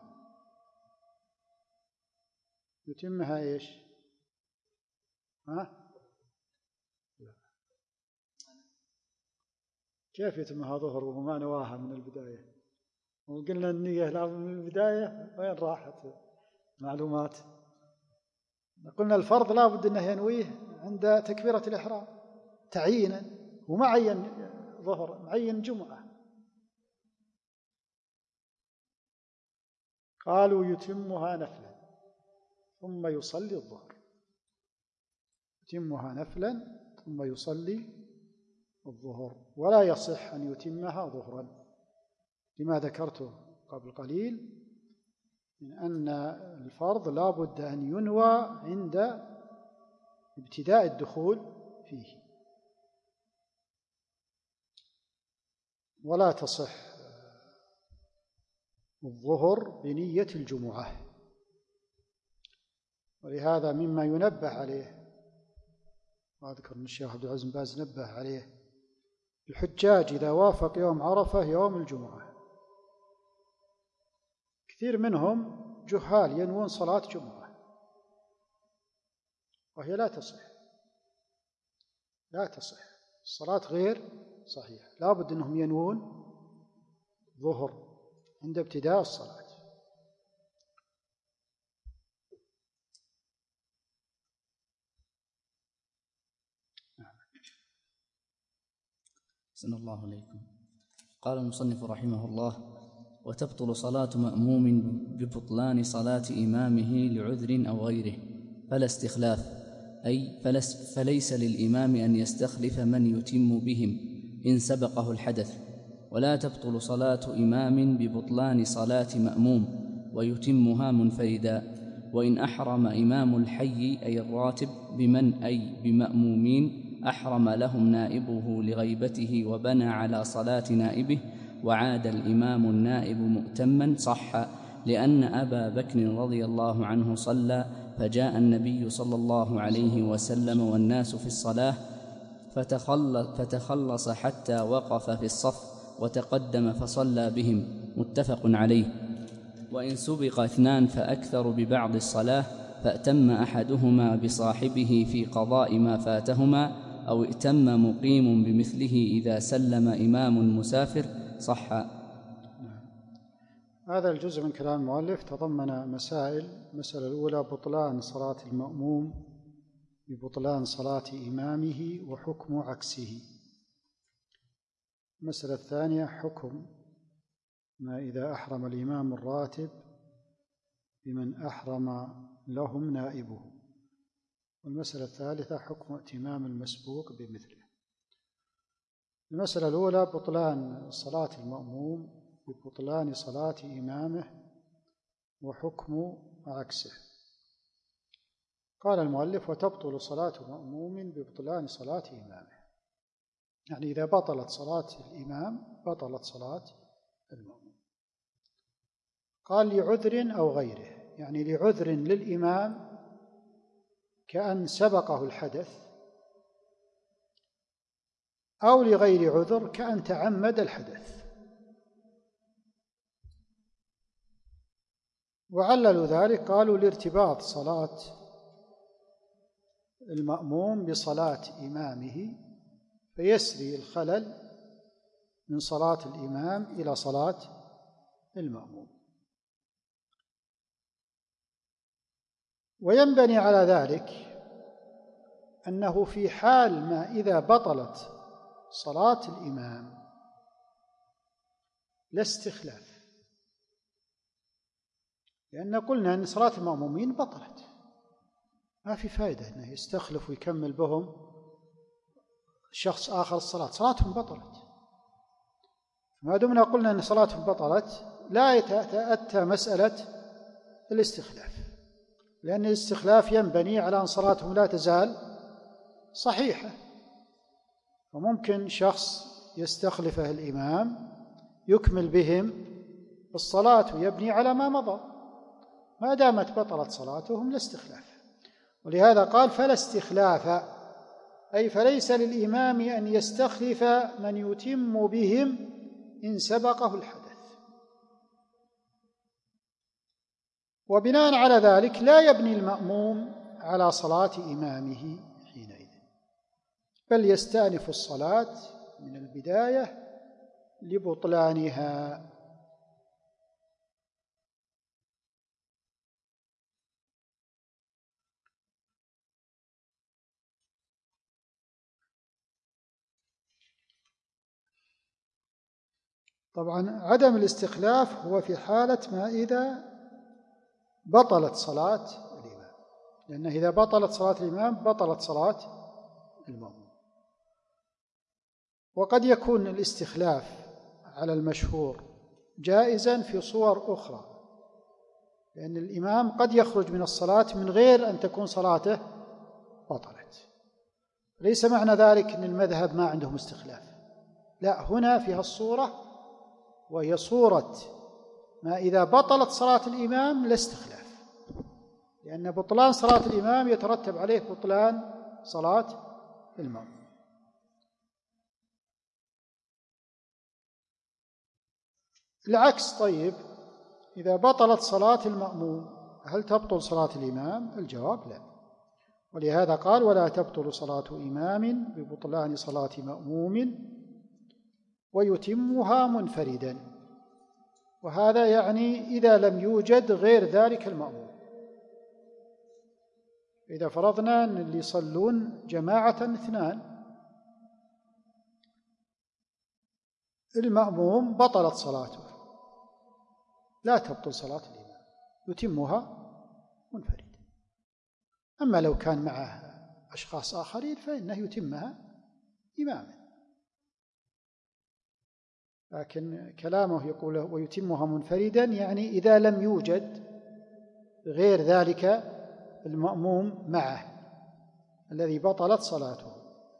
[SPEAKER 2] يتمها إيش؟ كيف يتمها ظهر وهو ما نواها من البداية؟ وقلنا النية لا من البداية، وين راحت معلومات؟ قلنا الفرض لا بد أنه ينويه عند تكبيرة الإحرام تعيينا، ومعين ظهر، معين جمعة. قالوا: يتمها نفلا ثم يصلي الظهر، يتمها نفلا ثم يصلي الظهر، ولا يصح أن يتمها ظهرا، لما ذكرته قبل قليل من أن الفرض لا بد أن ينوى عند ابتداء الدخول فيه، ولا تصح الظهر بنية الجمعة. ولهذا مما ينبه عليه، وأذكر أن الشيخ عبد العزيز بن باز نبه عليه، الحجاج إذا وافق يوم عرفة يوم الجمعة، كثير منهم جهال ينوون صلاة جمعة وهي لا تصح، لا تصح، الصلاة غير صحيحة، لا بد أنهم ينوون ظهر عند ابتداء الصلاة.
[SPEAKER 1] أحسن الله عليكم. قال المصنف رحمه الله: وتبطل صلاة مأموم ببطلان صلاة إمامه لعذر أو غيره، فلا استخلاف، أي فليس للإمام أن يستخلف من يتم بهم إن سبقه الحدث. ولا تبطل صلاة إمام ببطلان صلاة مأموم ويتمها منفردا، وإن أحرم إمام الحي أي الراتب بمن أي بمأمومين أحرم لهم نائبه لغيبته وبنى على صلاة نائبه، وعاد الإمام النائب مؤتما صح، لأن أبا بكر رضي الله عنه صلى، فجاء النبي صلى الله عليه وسلم والناس في الصلاة فتخلص حتى وقف في الصف وتقدم فصلى بهم، متفق عليه. وإن سبق اثنان فأكثر ببعض الصلاة فأتم أحدهما بصاحبه في قضاء ما فاتهما، أو ائتم مقيم بمثله إذا سلم إمام مسافر صح.
[SPEAKER 2] هذا الجزء من كلام المؤلف تضمن مسائل. المسألة الأولى: بطلان صلاة المأموم ببطلان صلاة إمامه وحكم عكسه. المسألة الثانية: حكم ما إذا أحرم الإمام الراتب بمن أحرم لهم نائبه. والمسألة الثالثة: حكم ائتمام المسبوق بمثله. المسألة الأولى: بطلان صلاة المأموم ببطلان صلاة إمامه وحكم عكسه. قال المؤلف: وتبطل صلاة مأموم ببطلان صلاة إمامه. يعني إذا بطلت صلاة الإمام بطلت صلاة المأموم. قال لعذر أو غيره، يعني لعذر للإمام كأن سبقه الحدث، أو لغير عذر كأن تعمد الحدث. وعللوا ذلك قالوا لارتباط صلاة المأموم بصلاة إمامه، فيسري الخلل من صلاة الإمام إلى صلاة المأموم. وينبني على ذلك أنه في حال ما إذا بطلت صلاة الإمام لا استخلاف، لأن قلنا أن صلاة المأمومين بطلت، ما في فائدة أنه يستخلف ويكمل بهم شخص آخر الصلاة، صلاتهم بطلت. ما دمنا قلنا أن صلاتهم بطلت لا يتأتى مسألة الاستخلاف، لأن الاستخلاف ينبني على أن صلاتهم لا تزال صحيحة، وممكن شخص يستخلفه الإمام يكمل بهم الصلاة ويبني على ما مضى، ما دامت بطلت صلاتهم لا استخلاف. ولهذا قال فلا استخلاف، أي فليس للإمام أن يستخلف من يتم بهم إن سبقه الحدث. وبناء على ذلك لا يبني المأموم على صلاة إمامه حينئذ، بل يستأنف الصلاة من البداية لبطلانها. طبعا عدم الاستخلاف هو في حالة ما إذا بطلت صلاة الإمام، لأنه إذا بطلت صلاة الإمام بطلت صلاة المأموم. وقد يكون الاستخلاف على المشهور جائزا في صور أخرى، لأن الإمام قد يخرج من الصلاة من غير أن تكون صلاته بطلت. ليس معنى ذلك أن المذهب ما عندهم استخلاف، لا، هنا فيها الصورة، وهي صورة ما إذا بطلت صلاة الإمام لا استخلاف، لأن بطلان صلاة الإمام يترتب عليه بطلان صلاة المأموم. العكس، طيب إذا بطلت صلاة المأموم هل تبطل صلاة الإمام؟ الجواب لا، ولهذا قال ولا تبطل صلاة إمام ببطلان صلاة مأموم ويتمها منفردا. وهذا يعني إذا لم يوجد غير ذلك المأموم. إذا فرضنا أن اللي يصلون جماعة اثنان، المأموم بطلت صلاته، لا تبطل صلاة الإمام، يتمها منفردا. أما لو كان معه أشخاص آخرين فإنه يتمها إماما، لكن كلامه يقول ويتمها منفردا، يعني إذا لم يوجد غير ذلك المأموم معه الذي بطلت صلاته.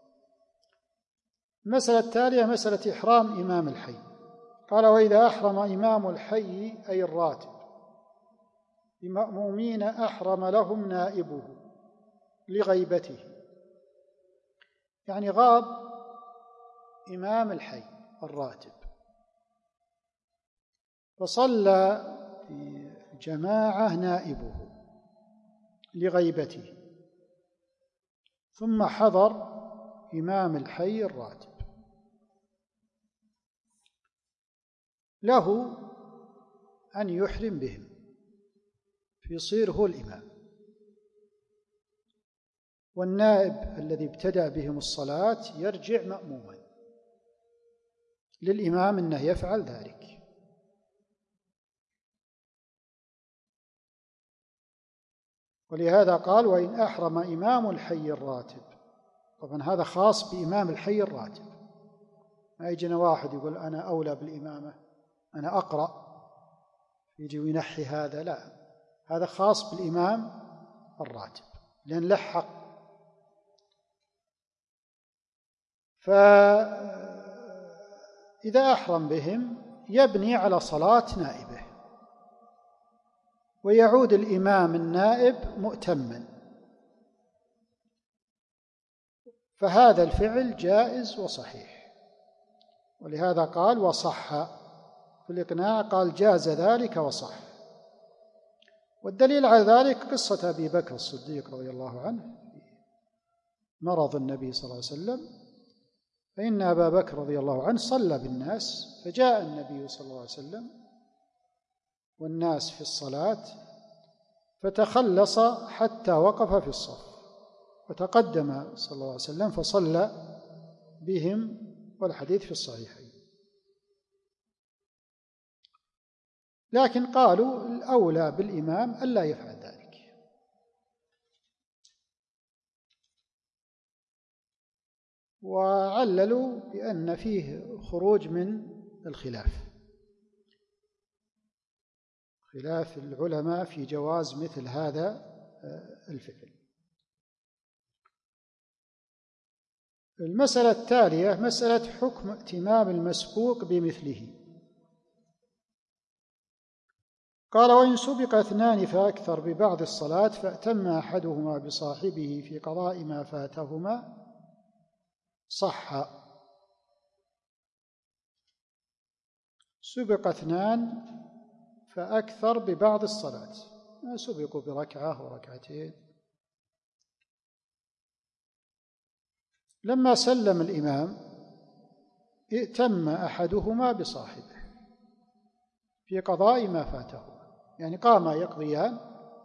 [SPEAKER 2] المسألة التالية مسألة إحرام إمام الحي. قال وإذا أحرم إمام الحي أي الراتب بمأمومين أحرم لهم نائبه لغيبته، يعني غاب إمام الحي الراتب فصلى في جماعة نائبه لغيبته، ثم حضر إمام الحي الراتب، له أن يحرم بهم فيصير هو الإمام، والنائب الذي ابتدأ بهم الصلاة يرجع مأموما، للإمام أنه يفعل ذلك. ولهذا قال وإن أحرم إمام الحي الراتب. طبعا هذا خاص بإمام الحي الراتب، ما يجينا واحد يقول أنا أولى بالإمامة، أنا أقرأ، يجي وينحي هذا، لا، هذا خاص بالإمام الراتب لأن له حق. فإذا أحرم بهم يبني على صلاة نائبه، ويعود الإمام النائب مؤتما، فهذا الفعل جائز وصحيح. ولهذا قال وصح في الإقناع، قال جاز ذلك وصح. والدليل على ذلك قصة أبي بكر الصديق رضي الله عنه مرض النبي صلى الله عليه وسلم، فإن أبا بكر رضي الله عنه صلى بالناس، فجاء النبي صلى الله عليه وسلم والناس في الصلاة فتخلص حتى وقف في الصف، وتقدم صلى الله عليه وسلم فصلى بهم، والحديث في الصحيحين. لكن قالوا الأولى بالإمام ألا يفعل ذلك. وعللوا بأن فيه خروج من الخلاف، خلاف العلماء في جواز مثل هذا الفعل. المسألة التالية مسألة حكم ائتمام المسبوق بمثله. قال وإن سبق اثنان فأكثر ببعض الصلاة فأتم أحدهما بصاحبه في قضاء ما فاتهما صح. سبق اثنان فأكثر ببعض الصلاة، ما سبقوا بركعة وركعتين، لما سلم الإمام ائتم أحدهما بصاحبه في قضاء ما فاتهما، يعني قاما يقضيان،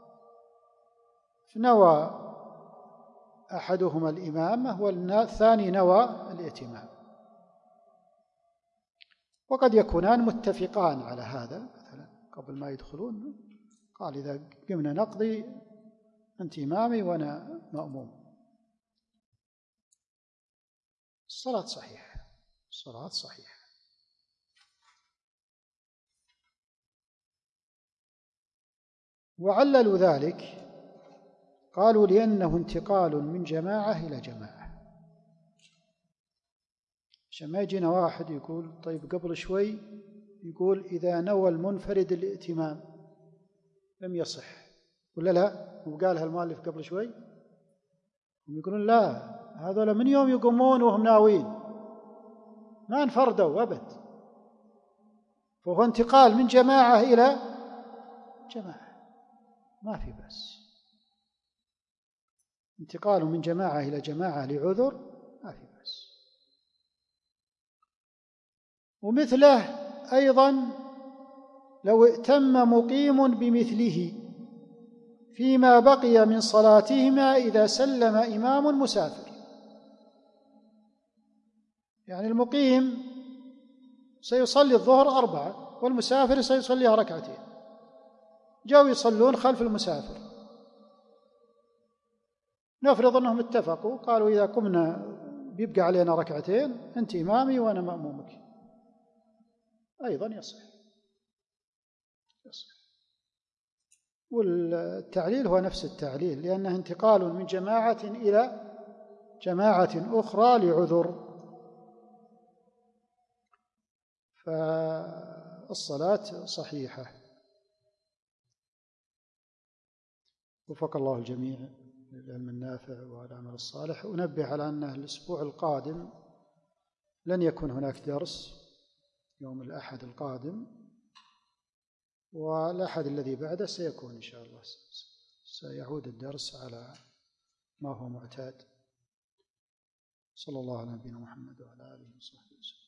[SPEAKER 2] فنوى أحدهما الإمامة والثاني نوى الائتمام، وقد يكونان متفقان على هذا. مثلا قبل ما يدخلون قال إذا قمنا نقضي أنت إمامي وأنا مأموم، الصلاة صحيحة، الصلاة صحيحة. وعللوا ذلك قالوا لأنه انتقال من جماعة إلى جماعة، عشان ما يجينا واحد يقول طيب قبل شوي يقول إذا نوى المنفرد الائتمام لم يصح، ولا لا؟ وقالها المؤلف قبل شوي، هم يقولون لا، هذول من يوم يقومون وهم ناوين ما انفردوا أبد، فهو انتقال من جماعة إلى جماعة، ما في بس انتقال من جماعة إلى جماعة لعذر ما في بس. ومثله أيضا لو ائتم مقيم بمثله فيما بقي من صلاتهما إذا سلم إمام مسافر، يعني المقيم سيصلي الظهر 4 والمسافر سيصليها 2 ركعتين، جاءوا يصلون خلف المسافر، نفرض أنهم اتفقوا قالوا إذا قمنا بيبقى علينا 2 ركعتين أنت إمامي وأنا مأمومك، أيضا يصح. والتعليل هو نفس التعليل، لأنه انتقال من جماعة إلى جماعة أخرى لعذر، فالصلاة صحيحة. وفق الله الجميع للعلم النافع والعمل الصالح. أنبه على أن الأسبوع القادم لن يكون هناك درس يوم الأحد القادم، والأحد الذي بعده سيكون إن شاء الله سيعود الدرس على ما هو معتاد. صلى الله على نبينا محمد وعلى آله وصحبه وسلم.